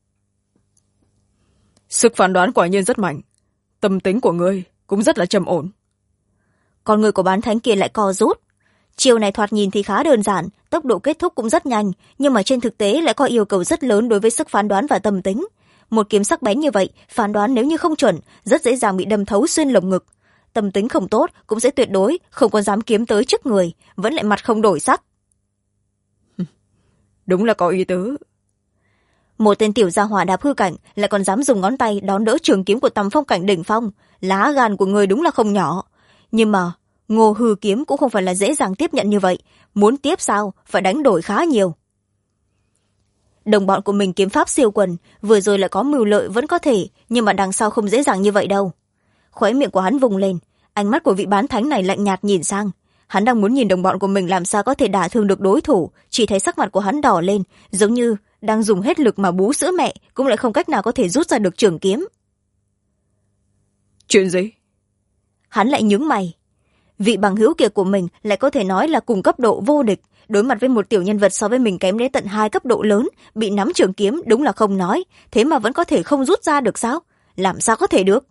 Sức phán đoán quả nhiên rất mạnh, tâm tính của ngươi cũng rất là trầm ổn. Con người của bán thánh kia lại co rút. Chiều này thoạt nhìn thì khá đơn giản, tốc độ kết thúc cũng rất nhanh, nhưng mà trên thực tế lại có yêu cầu rất lớn đối với sức phán đoán và tâm tính. Một kiếm sắc bén như vậy, phán đoán nếu như không chuẩn, rất dễ dàng bị đâm thấu xuyên lồng ngực. Tâm tính không tốt cũng sẽ tuyệt đối không có dám kiếm tới trước người, vẫn lại mặt không đổi sắc. Đúng là có ý tứ. Một tên tiểu gia hỏa đạp hư cảnh lại còn dám dùng ngón tay đón đỡ trường kiếm của tầm phong cảnh đỉnh phong, lá gan của người đúng là không nhỏ. Nhưng mà Ngô Hư kiếm cũng không phải là dễ dàng tiếp nhận như vậy, muốn tiếp sao phải đánh đổi khá nhiều. Đồng bọn của mình kiếm pháp siêu quần, vừa rồi lại có mưu lợi vẫn có thể, nhưng mà đằng sau không dễ dàng như vậy đâu. Khóe miệng của hắn vùng lên, ánh mắt của vị bán thánh này lạnh nhạt nhìn sang. Hắn đang muốn nhìn đồng bọn của mình làm sao có thể đả thương được đối thủ, chỉ thấy sắc mặt của hắn đỏ lên, giống như đang dùng hết lực mà bú sữa mẹ, cũng lại không cách nào có thể rút ra được trường kiếm. Chuyện gì? Hắn lại nhướng mày. Vị bằng hữu kia của mình lại có thể nói là cùng cấp độ vô địch, đối mặt với một tiểu nhân vật so với mình kém đến tận 2 cấp độ lớn, bị nắm trường kiếm đúng là không nói, thế mà vẫn có thể không rút ra được sao? Làm sao có thể được?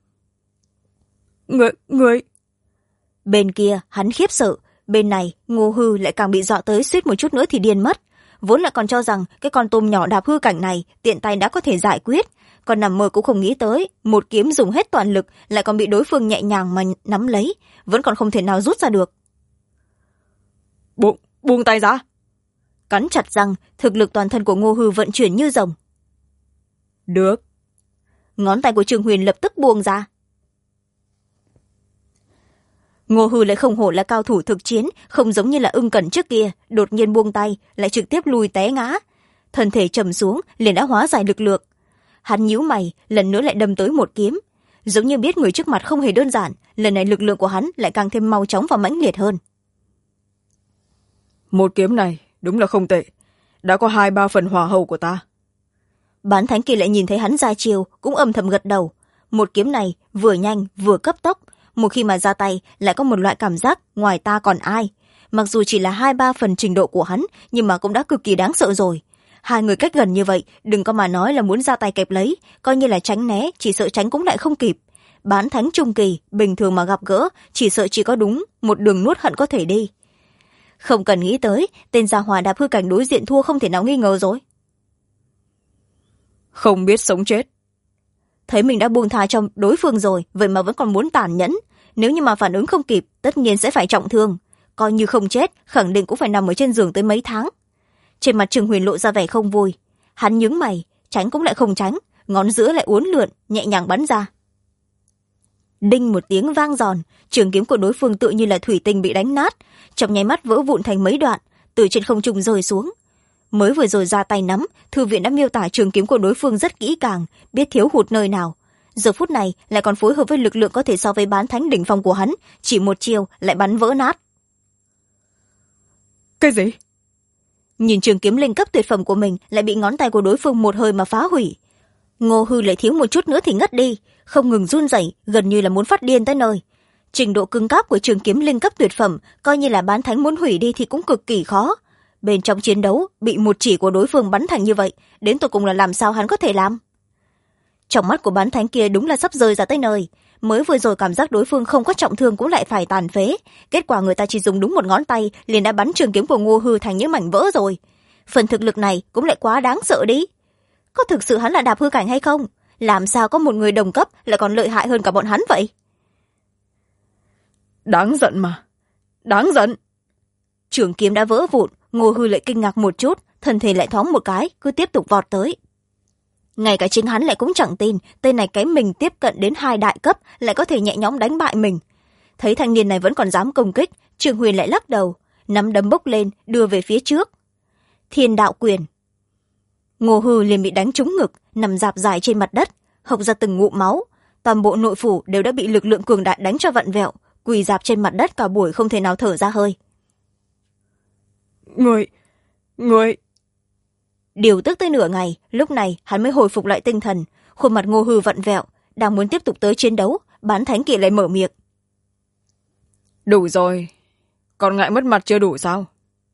Người... Bên kia hắn khiếp sợ, bên này Ngô Hư lại càng bị dọa tới suýt một chút nữa thì điên mất. Vốn lại còn cho rằng cái con tôm nhỏ đạp hư cảnh này tiện tay đã có thể giải quyết, còn nằm mơ cũng không nghĩ tới một kiếm dùng hết toàn lực lại còn bị đối phương nhẹ nhàng mà nắm lấy, vẫn còn không thể nào rút ra được. Buông tay ra. Cắn chặt răng, thực lực toàn thân của Ngô Hư vận chuyển như rồng. Được. Ngón tay của Trương Huyền lập tức buông ra. Ngô Hư lại không hổ là cao thủ thực chiến, không giống như là Ưng Cẩn trước kia, đột nhiên buông tay lại trực tiếp lùi té ngã, thân thể trầm xuống liền đã hóa giải lực lượng. Hắn nhíu mày, lần nữa lại đâm tới một kiếm, giống như biết người trước mặt không hề đơn giản, lần này lực lượng của hắn lại càng thêm mau chóng và mãnh liệt hơn. Một kiếm này đúng là không tệ, đã có 2-3 phần hỏa hầu của ta. Bán thánh kỳ lại nhìn thấy hắn ra chiều, cũng âm thầm gật đầu. Một kiếm này vừa nhanh vừa cấp tốc, một khi mà ra tay lại có một loại cảm giác ngoài ta còn ai. Mặc dù chỉ là 2-3 phần trình độ của hắn, nhưng mà cũng đã cực kỳ đáng sợ rồi. Hai người cách gần như vậy, đừng có mà nói là muốn ra tay kẹp lấy, coi như là tránh né, chỉ sợ tránh cũng lại không kịp. Bán thánh trung kỳ, bình thường mà gặp gỡ, chỉ sợ chỉ có đúng một đường nuốt hận có thể đi. Không cần nghĩ tới, tên gia hỏa đạp hư cảnh đối diện thua không thể nào nghi ngờ rồi. Không biết sống chết. Thấy mình đã buông tha cho đối phương rồi, vậy mà vẫn còn muốn tàn nhẫn. nếu như mà phản ứng không kịp tất nhiên sẽ phải trọng thương, coi như không chết khẳng định cũng phải nằm ở trên giường tới mấy tháng. Trên mặt Trương Huyền lộ ra vẻ không vui, hắn nhướng mày, tránh cũng lại không tránh, ngón giữa lại uốn lượn nhẹ nhàng bắn ra. Đinh một tiếng vang giòn, trường kiếm của đối phương tựa như là thủy tinh bị đánh nát, trong nháy mắt vỡ vụn thành mấy đoạn, từ trên không trung rơi xuống. Mới vừa rồi ra tay nắm, thư viện đã miêu tả trường kiếm của đối phương rất kỹ càng, biết thiếu hụt nơi nào. Giờ phút này lại còn phối hợp với lực lượng có thể so với bán thánh đỉnh phong của hắn, chỉ một chiêu lại bắn vỡ nát. Cái gì? Nhìn trường kiếm linh cấp tuyệt phẩm của mình lại bị ngón tay của đối phương một hơi mà phá hủy. Ngô Hư lại thiếu một chút nữa thì ngất đi, không ngừng run rẩy, gần như là muốn phát điên tới nơi. Trình độ cứng cáp của trường kiếm linh cấp tuyệt phẩm, coi như là bán thánh muốn hủy đi thì cũng cực kỳ khó. Bên trong chiến đấu, bị một chỉ của đối phương bắn thành như vậy, đến tột cùng là làm sao hắn có thể làm? Trong mắt của bán thánh kia đúng là sắp rơi ra tới nơi. Mới vừa rồi cảm giác đối phương không có trọng thương cũng lại phải tàn phế. Kết quả người ta chỉ dùng đúng một ngón tay liền đã bắn trường kiếm của Ngô Hư thành những mảnh vỡ rồi. Phần thực lực này cũng lại quá đáng sợ đi. Có thực sự hắn là đạp hư cảnh hay không? Làm sao có một người đồng cấp lại còn lợi hại hơn cả bọn hắn vậy? Đáng giận mà. Đáng giận. Trường kiếm đã vỡ vụn, Ngô Hư lại kinh ngạc một chút, thân thể lại thoáng một cái, cứ tiếp tục vọt tới. Ngay cả chính hắn lại cũng chẳng tin, tên này cái mình tiếp cận đến 2 đại cấp lại có thể nhẹ nhõm đánh bại mình. Thấy thanh niên này vẫn còn dám công kích, Trương Huyền lại lắc đầu, nắm đấm bốc lên, đưa về phía trước. Thiên đạo quyền. Ngô Hư liền bị đánh trúng ngực, nằm rạp dài trên mặt đất, hộc ra từng ngụm máu. Toàn bộ nội phủ đều đã bị lực lượng cường đại đánh cho vặn vẹo, quỳ rạp trên mặt đất cả buổi không thể nào thở ra hơi. Người... Điều tức tới nửa ngày, lúc này hắn mới hồi phục lại tinh thần, khuôn mặt Ngô Hư vặn vẹo, đang muốn tiếp tục tới chiến đấu, bán thánh kia lại mở miệng. Đủ rồi, còn ngại mất mặt chưa đủ sao?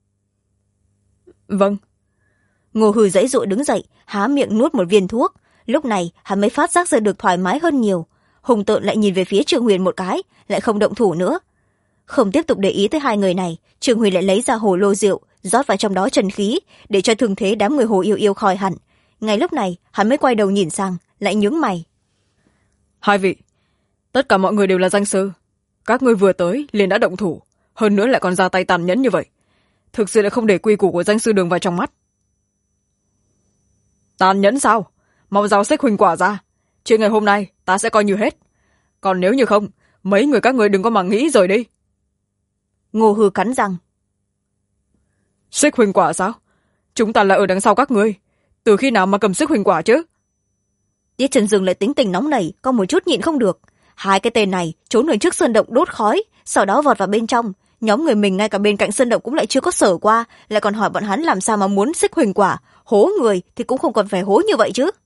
Vâng. Ngô Hư giãy giụa đứng dậy, há miệng nuốt một viên thuốc, lúc này hắn mới phát giác ra được thoải mái hơn nhiều. Hùng tợn lại nhìn về phía Trương Huyền một cái, lại không động thủ nữa. Không tiếp tục để ý tới hai người này, Trương Huyền lại lấy ra hồ lô rượu, rót vào trong đó chân khí, để cho thương thế đám người Hồ Yêu Yêu khỏi hẳn. Ngay lúc này hắn mới quay đầu nhìn sang, lại nhướng mày. Hai vị, tất cả mọi người đều là danh sư, các ngươi vừa tới liền đã động thủ, hơn nữa lại còn ra tay tàn nhẫn như vậy, thực sự là không để quy củ của danh sư đường vào trong mắt. Tàn nhẫn sao? Mau giao xích huỳnh quả ra, chuyện ngày hôm nay ta sẽ coi như hết, còn nếu như không, mấy người các ngươi đừng có mà nghĩ rồi đi. Ngô Hư cắn răng. Xích huỳnh quả sao? Chúng ta là ở đằng sau các ngươi, từ khi nào mà cầm xích huỳnh quả chứ? Tiết Trần Dương lại tính tình nóng nảy, có một chút nhịn không được. Hai cái tên này trốn ở trước sơn động đốt khói, sau đó vọt vào bên trong. Nhóm người mình ngay cả bên cạnh sơn động cũng lại chưa có sở qua, lại còn hỏi bọn hắn làm sao mà muốn xích huỳnh quả. Hố người thì cũng không cần phải hố như vậy chứ.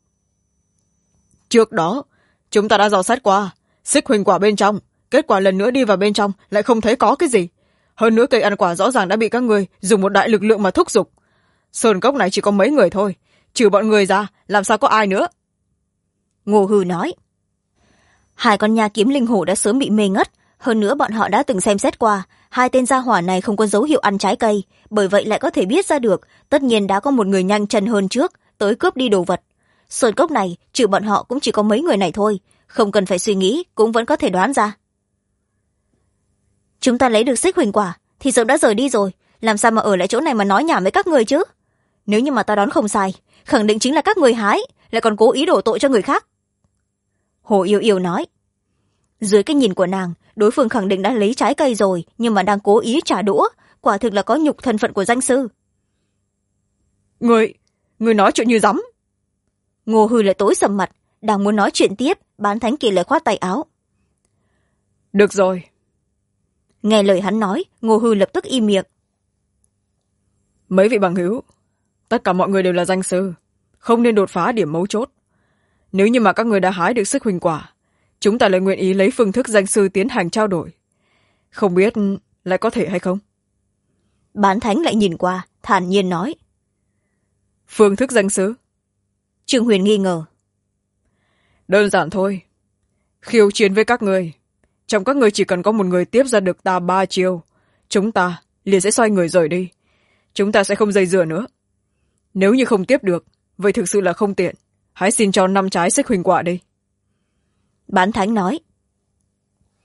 Trước đó chúng ta đã dò xét qua xích huỳnh quả bên trong, kết quả lần nữa đi vào bên trong lại không thấy có cái gì. Hơn nữa cây ăn quả rõ ràng đã bị các người dùng một đại lực lượng mà thúc giục. Sơn cốc này chỉ có mấy người thôi, trừ bọn người ra làm sao có ai nữa. Ngô Hư nói. Hai con nha kiếm linh hổ đã sớm bị mê ngất, hơn nữa bọn họ đã từng xem xét qua, hai tên gia hỏa này không có dấu hiệu ăn trái cây, bởi vậy lại có thể biết ra được, tất nhiên đã có một người nhanh chân hơn trước tới cướp đi đồ vật. Sơn cốc này trừ bọn họ cũng chỉ có mấy người này thôi, không cần phải suy nghĩ cũng vẫn có thể đoán ra. Chúng ta lấy được xích huỳnh quả thì sớm đã rời đi rồi, làm sao mà ở lại chỗ này mà nói nhảm với các người chứ? Nếu như mà ta đoán không sai, khẳng định chính là các người hái, lại còn cố ý đổ tội cho người khác. Hồ Yêu Yêu nói. Dưới cái nhìn của nàng, đối phương khẳng định đã lấy trái cây rồi, nhưng mà đang cố ý trả đũa, quả thực là có nhục thân phận của danh sư. Người nói chuyện như rắm. Ngô Hư lại tối sầm mặt, đang muốn nói chuyện tiếp, bán thánh kỳ lại khoát tay áo. Được rồi. Nghe lời hắn nói, Ngô Hư lập tức im miệng. Mấy vị bằng hữu, tất cả mọi người đều là danh sư, không nên đột phá điểm mấu chốt. Nếu như mà các người đã hái được xích huỳnh quả, chúng ta lại nguyện ý lấy phương thức danh sư tiến hành trao đổi. Không biết lại có thể hay không? Bán thánh lại nhìn qua, thản nhiên nói. Phương thức danh sư? Trương Huyền nghi ngờ. Đơn giản thôi. Khiêu chiến với các người. Trong các người chỉ cần có một người tiếp ra được ta 3 chiêu, chúng ta liền sẽ xoay người rời đi. Chúng ta sẽ không dây dưa nữa. Nếu như không tiếp được, vậy thực sự là không tiện. Hãy xin cho 5 trái xích huỳnh quả đi. Bán thánh nói.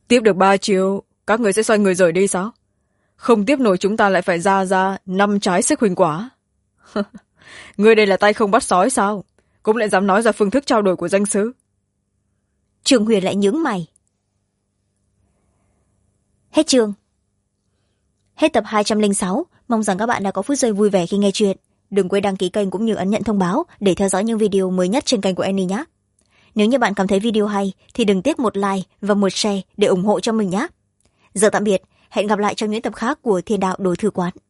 Tiếp được 3 triệu, các người sẽ xoay người rời đi sao? Không tiếp nổi chúng ta lại phải ra 5 trái xích huỳnh quả. Ngươi đây là tay không bắt sói sao? Cũng lại dám nói ra phương thức trao đổi của danh sứ. Trường Huyền lại nhướng mày. Hết chương. Hết tập 206. Mong rằng các bạn đã có phút giây vui vẻ khi nghe chuyện. Đừng quên đăng ký kênh cũng như ấn nhận thông báo để theo dõi những video mới nhất trên kênh của Annie nhé. Nếu như bạn cảm thấy video hay thì đừng tiếc một like và một share để ủng hộ cho mình nhé. Giờ tạm biệt, hẹn gặp lại trong những tập khác của Thiên Đạo Đối Thư Quán.